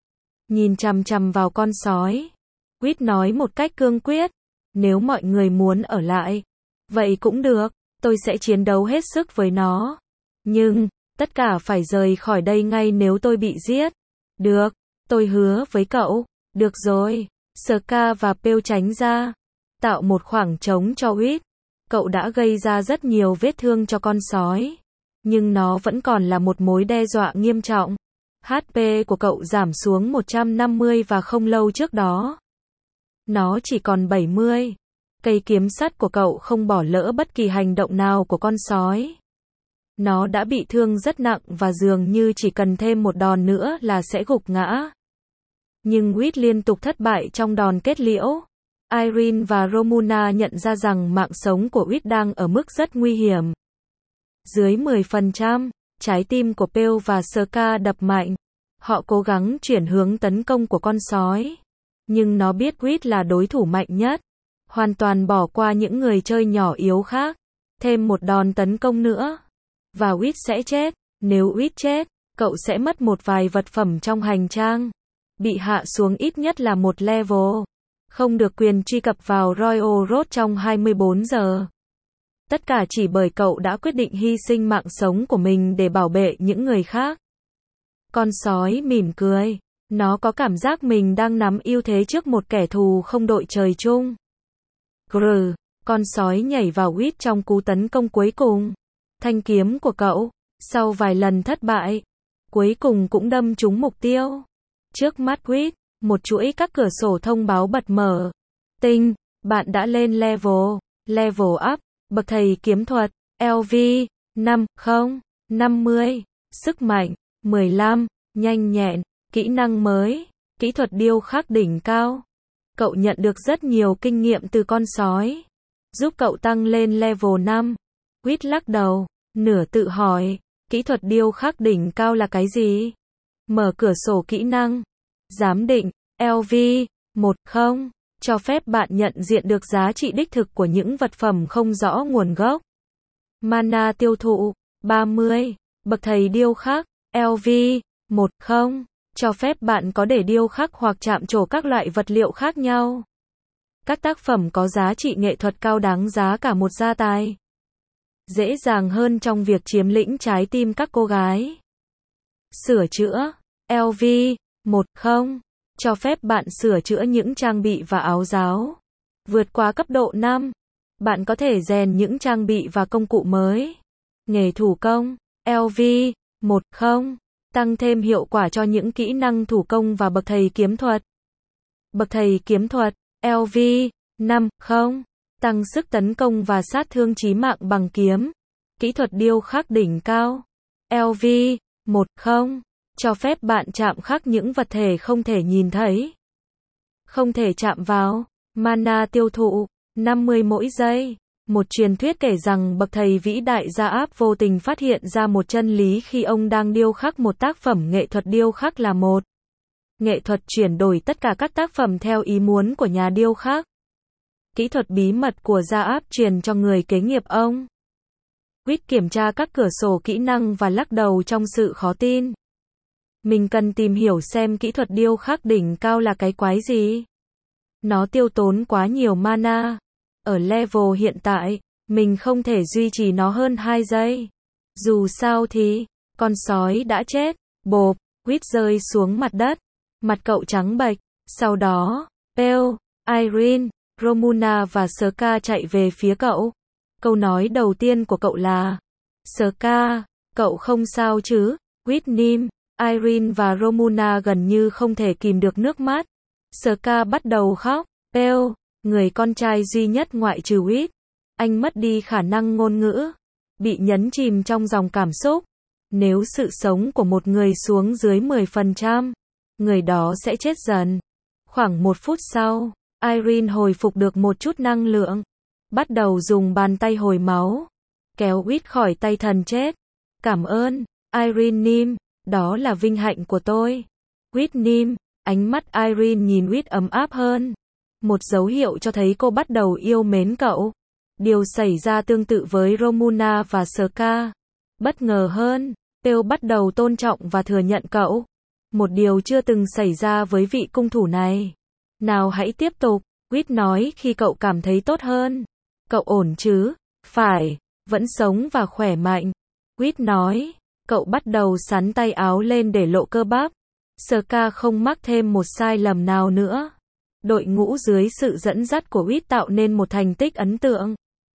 Speaker 1: Nhìn chằm chằm vào con sói. Reed nói một cách cương quyết. Nếu mọi người muốn ở lại, vậy cũng được, tôi sẽ chiến đấu hết sức với nó. Nhưng, tất cả phải rời khỏi đây ngay nếu tôi bị giết. Được, tôi hứa với cậu. Được rồi. Scar và Pale tránh ra. Tạo một khoảng trống cho Reed. Cậu đã gây ra rất nhiều vết thương cho con sói. Nhưng nó vẫn còn là một mối đe dọa nghiêm trọng. HP của cậu giảm xuống 150 và không lâu trước đó. Nó chỉ còn 70. Cây kiếm sắt của cậu không bỏ lỡ bất kỳ hành động nào của con sói. Nó đã bị thương rất nặng và dường như chỉ cần thêm một đòn nữa là sẽ gục ngã. Nhưng Reed liên tục thất bại trong đòn kết liễu. Irene và Romuna nhận ra rằng mạng sống của Reed đang ở mức rất nguy hiểm. Dưới 10%, trái tim của Pale và Scar đập mạnh. Họ cố gắng chuyển hướng tấn công của con sói. Nhưng nó biết Reed là đối thủ mạnh nhất. Hoàn toàn bỏ qua những người chơi nhỏ yếu khác. Thêm một đòn tấn công nữa. Và Reed sẽ chết. Nếu Reed chết, cậu sẽ mất một vài vật phẩm trong hành trang. Bị hạ xuống ít nhất là một level. Không được quyền truy cập vào Royal Road trong 24 giờ. Tất cả chỉ bởi cậu đã quyết định hy sinh mạng sống của mình để bảo vệ những người khác. Con sói mỉm cười. Nó có cảm giác mình đang nắm ưu thế trước một kẻ thù không đội trời chung. Grr, con sói nhảy vào Quýt trong cú tấn công cuối cùng. Thanh kiếm của cậu, sau vài lần thất bại, cuối cùng cũng đâm trúng mục tiêu. Trước mắt Quýt, một chuỗi các cửa sổ thông báo bật mở. Tinh, bạn đã lên level up, bậc thầy kiếm thuật, LV, 50, sức mạnh, 15, nhanh nhẹn, kỹ năng mới, kỹ thuật điêu khắc đỉnh cao. Cậu nhận được rất nhiều kinh nghiệm từ con sói, giúp cậu tăng lên level 5. Quýt lắc đầu, nửa tự hỏi, kỹ thuật điêu khắc đỉnh cao là cái gì? Mở cửa sổ kỹ năng. Giám định, LV, 10, cho phép bạn nhận diện được giá trị đích thực của những vật phẩm không rõ nguồn gốc. Mana tiêu thụ, 30, bậc thầy điêu khắc, LV, 10, cho phép bạn có để điêu khắc hoặc chạm trổ các loại vật liệu khác nhau. Các tác phẩm có giá trị nghệ thuật cao đáng giá cả một gia tài. Dễ dàng hơn trong việc chiếm lĩnh trái tim các cô gái. Sửa chữa, LV, 10, cho phép bạn sửa chữa những trang bị và áo giáo. Vượt qua cấp độ 5, bạn có thể rèn những trang bị và công cụ mới. Nghề thủ công, LV, 10, tăng thêm hiệu quả cho những kỹ năng thủ công và bậc thầy kiếm thuật. Bậc thầy kiếm thuật, LV, 50, tăng sức tấn công và sát thương chí mạng bằng kiếm. Kỹ thuật điêu khắc đỉnh cao, LV, 10, cho phép bạn chạm khắc những vật thể không thể nhìn thấy, không thể chạm vào. Mana tiêu thụ, 50 mỗi giây. Một truyền thuyết kể rằng bậc thầy vĩ đại Gia-áp vô tình phát hiện ra một chân lý khi ông đang điêu khắc một tác phẩm nghệ thuật. Điêu khắc là một nghệ thuật chuyển đổi tất cả các tác phẩm theo ý muốn của nhà điêu khắc. Kỹ thuật bí mật của Gia-áp truyền cho người kế nghiệp ông. Quýt kiểm tra các cửa sổ kỹ năng và lắc đầu trong sự khó tin. Mình cần tìm hiểu xem kỹ thuật điêu khắc đỉnh cao là cái quái gì. Nó tiêu tốn quá nhiều mana. Ở level hiện tại, mình không thể duy trì nó hơn 2 giây. Dù sao thì, con sói đã chết. Bộp, Quýt rơi xuống mặt đất. Mặt cậu trắng bệch. Sau đó, Pale, Irene, Romuna và Ska chạy về phía cậu. Câu nói đầu tiên của cậu là: Ska, cậu không sao chứ? Quýt nín. Irene và Romuna gần như không thể kìm được nước mắt. Ska bắt đầu khóc. Pale, người con trai duy nhất ngoại trừ Quýt, anh mất đi khả năng ngôn ngữ, bị nhấn chìm trong dòng cảm xúc. Nếu sự sống của một người xuống dưới 10%, người đó sẽ chết dần. Khoảng 1 phút sau, Irene hồi phục được một chút năng lượng, bắt đầu dùng bàn tay hồi máu, kéo Quýt khỏi tay thần chết. Cảm ơn, Irene nín, đó là vinh hạnh của tôi. Quýt nín, ánh mắt Irene nhìn Quýt ấm áp hơn. Một dấu hiệu cho thấy cô bắt đầu yêu mến cậu. Điều xảy ra tương tự với Romuna và Ska. Bất ngờ hơn, Pale bắt đầu tôn trọng và thừa nhận cậu. Một điều chưa từng xảy ra với vị cung thủ này. Nào hãy tiếp tục, Quýt nói khi cậu cảm thấy tốt hơn. Cậu ổn chứ? Phải, vẫn sống và khỏe mạnh. Quýt nói, cậu bắt đầu xắn tay áo lên để lộ cơ bắp. Ska không mắc thêm một sai lầm nào nữa. Đội ngũ dưới sự dẫn dắt của Quýt tạo nên một thành tích ấn tượng.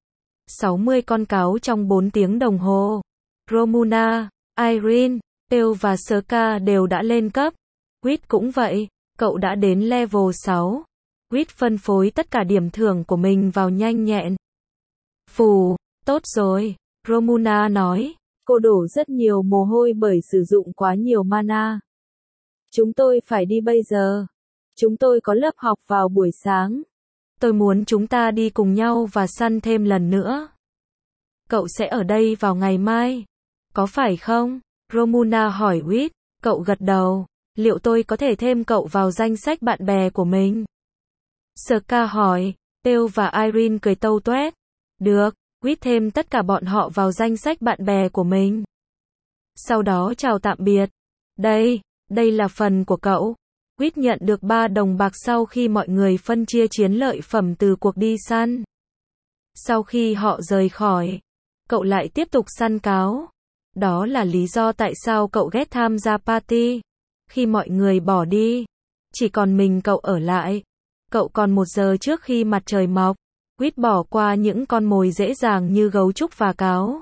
Speaker 1: 60 con cáo trong 4 tiếng đồng hồ. Romuna, Irene, Pale và Ska đều đã lên cấp. Quýt cũng vậy, cậu đã đến level 6. Quýt phân phối tất cả điểm thưởng của mình vào nhanh nhẹn. Phù, tốt rồi, Romuna nói. Cô đổ rất nhiều mồ hôi bởi sử dụng quá nhiều mana. Chúng tôi phải đi bây giờ. Chúng tôi có lớp học vào buổi sáng. Tôi muốn chúng ta đi cùng nhau và săn thêm lần nữa. Cậu sẽ ở đây vào ngày mai. Có phải không? Romuna hỏi Quýt. Cậu gật đầu. Liệu tôi có thể thêm cậu vào danh sách bạn bè của mình? Ska hỏi. Pale và Irene cười tâu toét. Được, Quýt thêm tất cả bọn họ vào danh sách bạn bè của mình. Sau đó chào tạm biệt. Đây là phần của cậu. Quýt nhận được 3 đồng bạc sau khi mọi người phân chia chiến lợi phẩm từ cuộc đi săn. Sau khi họ rời khỏi, cậu lại tiếp tục săn cáo. Đó là lý do tại sao cậu ghét tham gia party. Khi mọi người bỏ đi, chỉ còn mình cậu ở lại. Cậu còn 1 giờ trước khi mặt trời mọc. Quýt bỏ qua những con mồi dễ dàng như gấu trúc và cáo.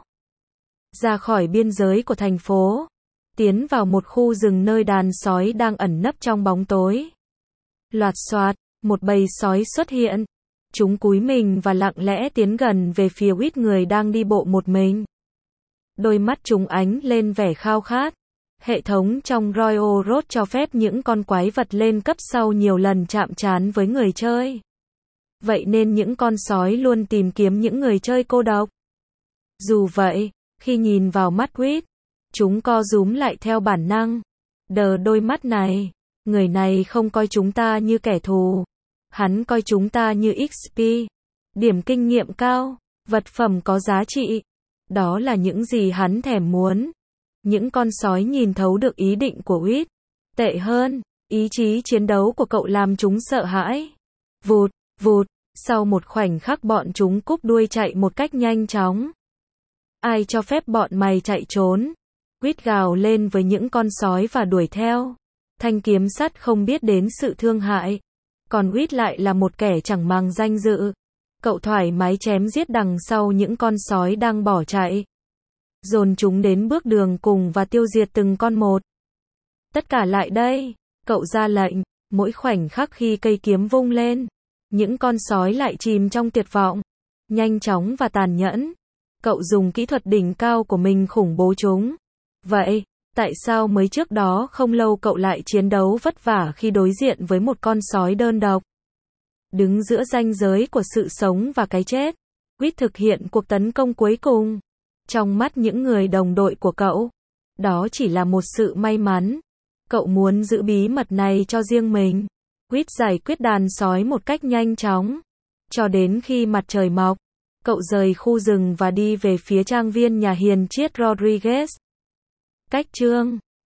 Speaker 1: Ra khỏi biên giới của thành phố. Tiến vào một khu rừng nơi đàn sói đang ẩn nấp trong bóng tối. Loạt xoạt, một bầy sói xuất hiện. Chúng cúi mình và lặng lẽ tiến gần về phía Quýt người đang đi bộ một mình. Đôi mắt chúng ánh lên vẻ khao khát. Hệ thống trong Royal Road cho phép những con quái vật lên cấp sau nhiều lần chạm trán với người chơi. Vậy nên những con sói luôn tìm kiếm những người chơi cô độc. Dù vậy, khi nhìn vào mắt Quýt, chúng co rúm lại theo bản năng. Đờ đôi mắt này, người này không coi chúng ta như kẻ thù. Hắn coi chúng ta như XP, điểm kinh nghiệm cao, vật phẩm có giá trị. Đó là những gì hắn thèm muốn. Những con sói nhìn thấu được ý định của Quýt. Tệ hơn, ý chí chiến đấu của cậu làm chúng sợ hãi. Vụt, vụt, sau một khoảnh khắc bọn chúng cúp đuôi chạy một cách nhanh chóng. Ai cho phép bọn mày chạy trốn? Quýt gào lên với những con sói và đuổi theo. Thanh kiếm sắt không biết đến sự thương hại. Còn Quýt lại là một kẻ chẳng màng danh dự. Cậu thoải mái chém giết đằng sau những con sói đang bỏ chạy. Dồn chúng đến bước đường cùng và tiêu diệt từng con một. Tất cả lại đây, cậu ra lệnh. Mỗi khoảnh khắc khi cây kiếm vung lên, những con sói lại chìm trong tuyệt vọng. Nhanh chóng và tàn nhẫn. Cậu dùng kỹ thuật đỉnh cao của mình khủng bố chúng. Vậy, tại sao mới trước đó không lâu cậu lại chiến đấu vất vả khi đối diện với một con sói đơn độc? Đứng giữa ranh giới của sự sống và cái chết, Quýt thực hiện cuộc tấn công cuối cùng. Trong mắt những người đồng đội của cậu, đó chỉ là một sự may mắn. Cậu muốn giữ bí mật này cho riêng mình. Quýt giải quyết đàn sói một cách nhanh chóng. Cho đến khi mặt trời mọc, cậu rời khu rừng và đi về phía trang viên nhà hiền triết Rodriguez. Cách chương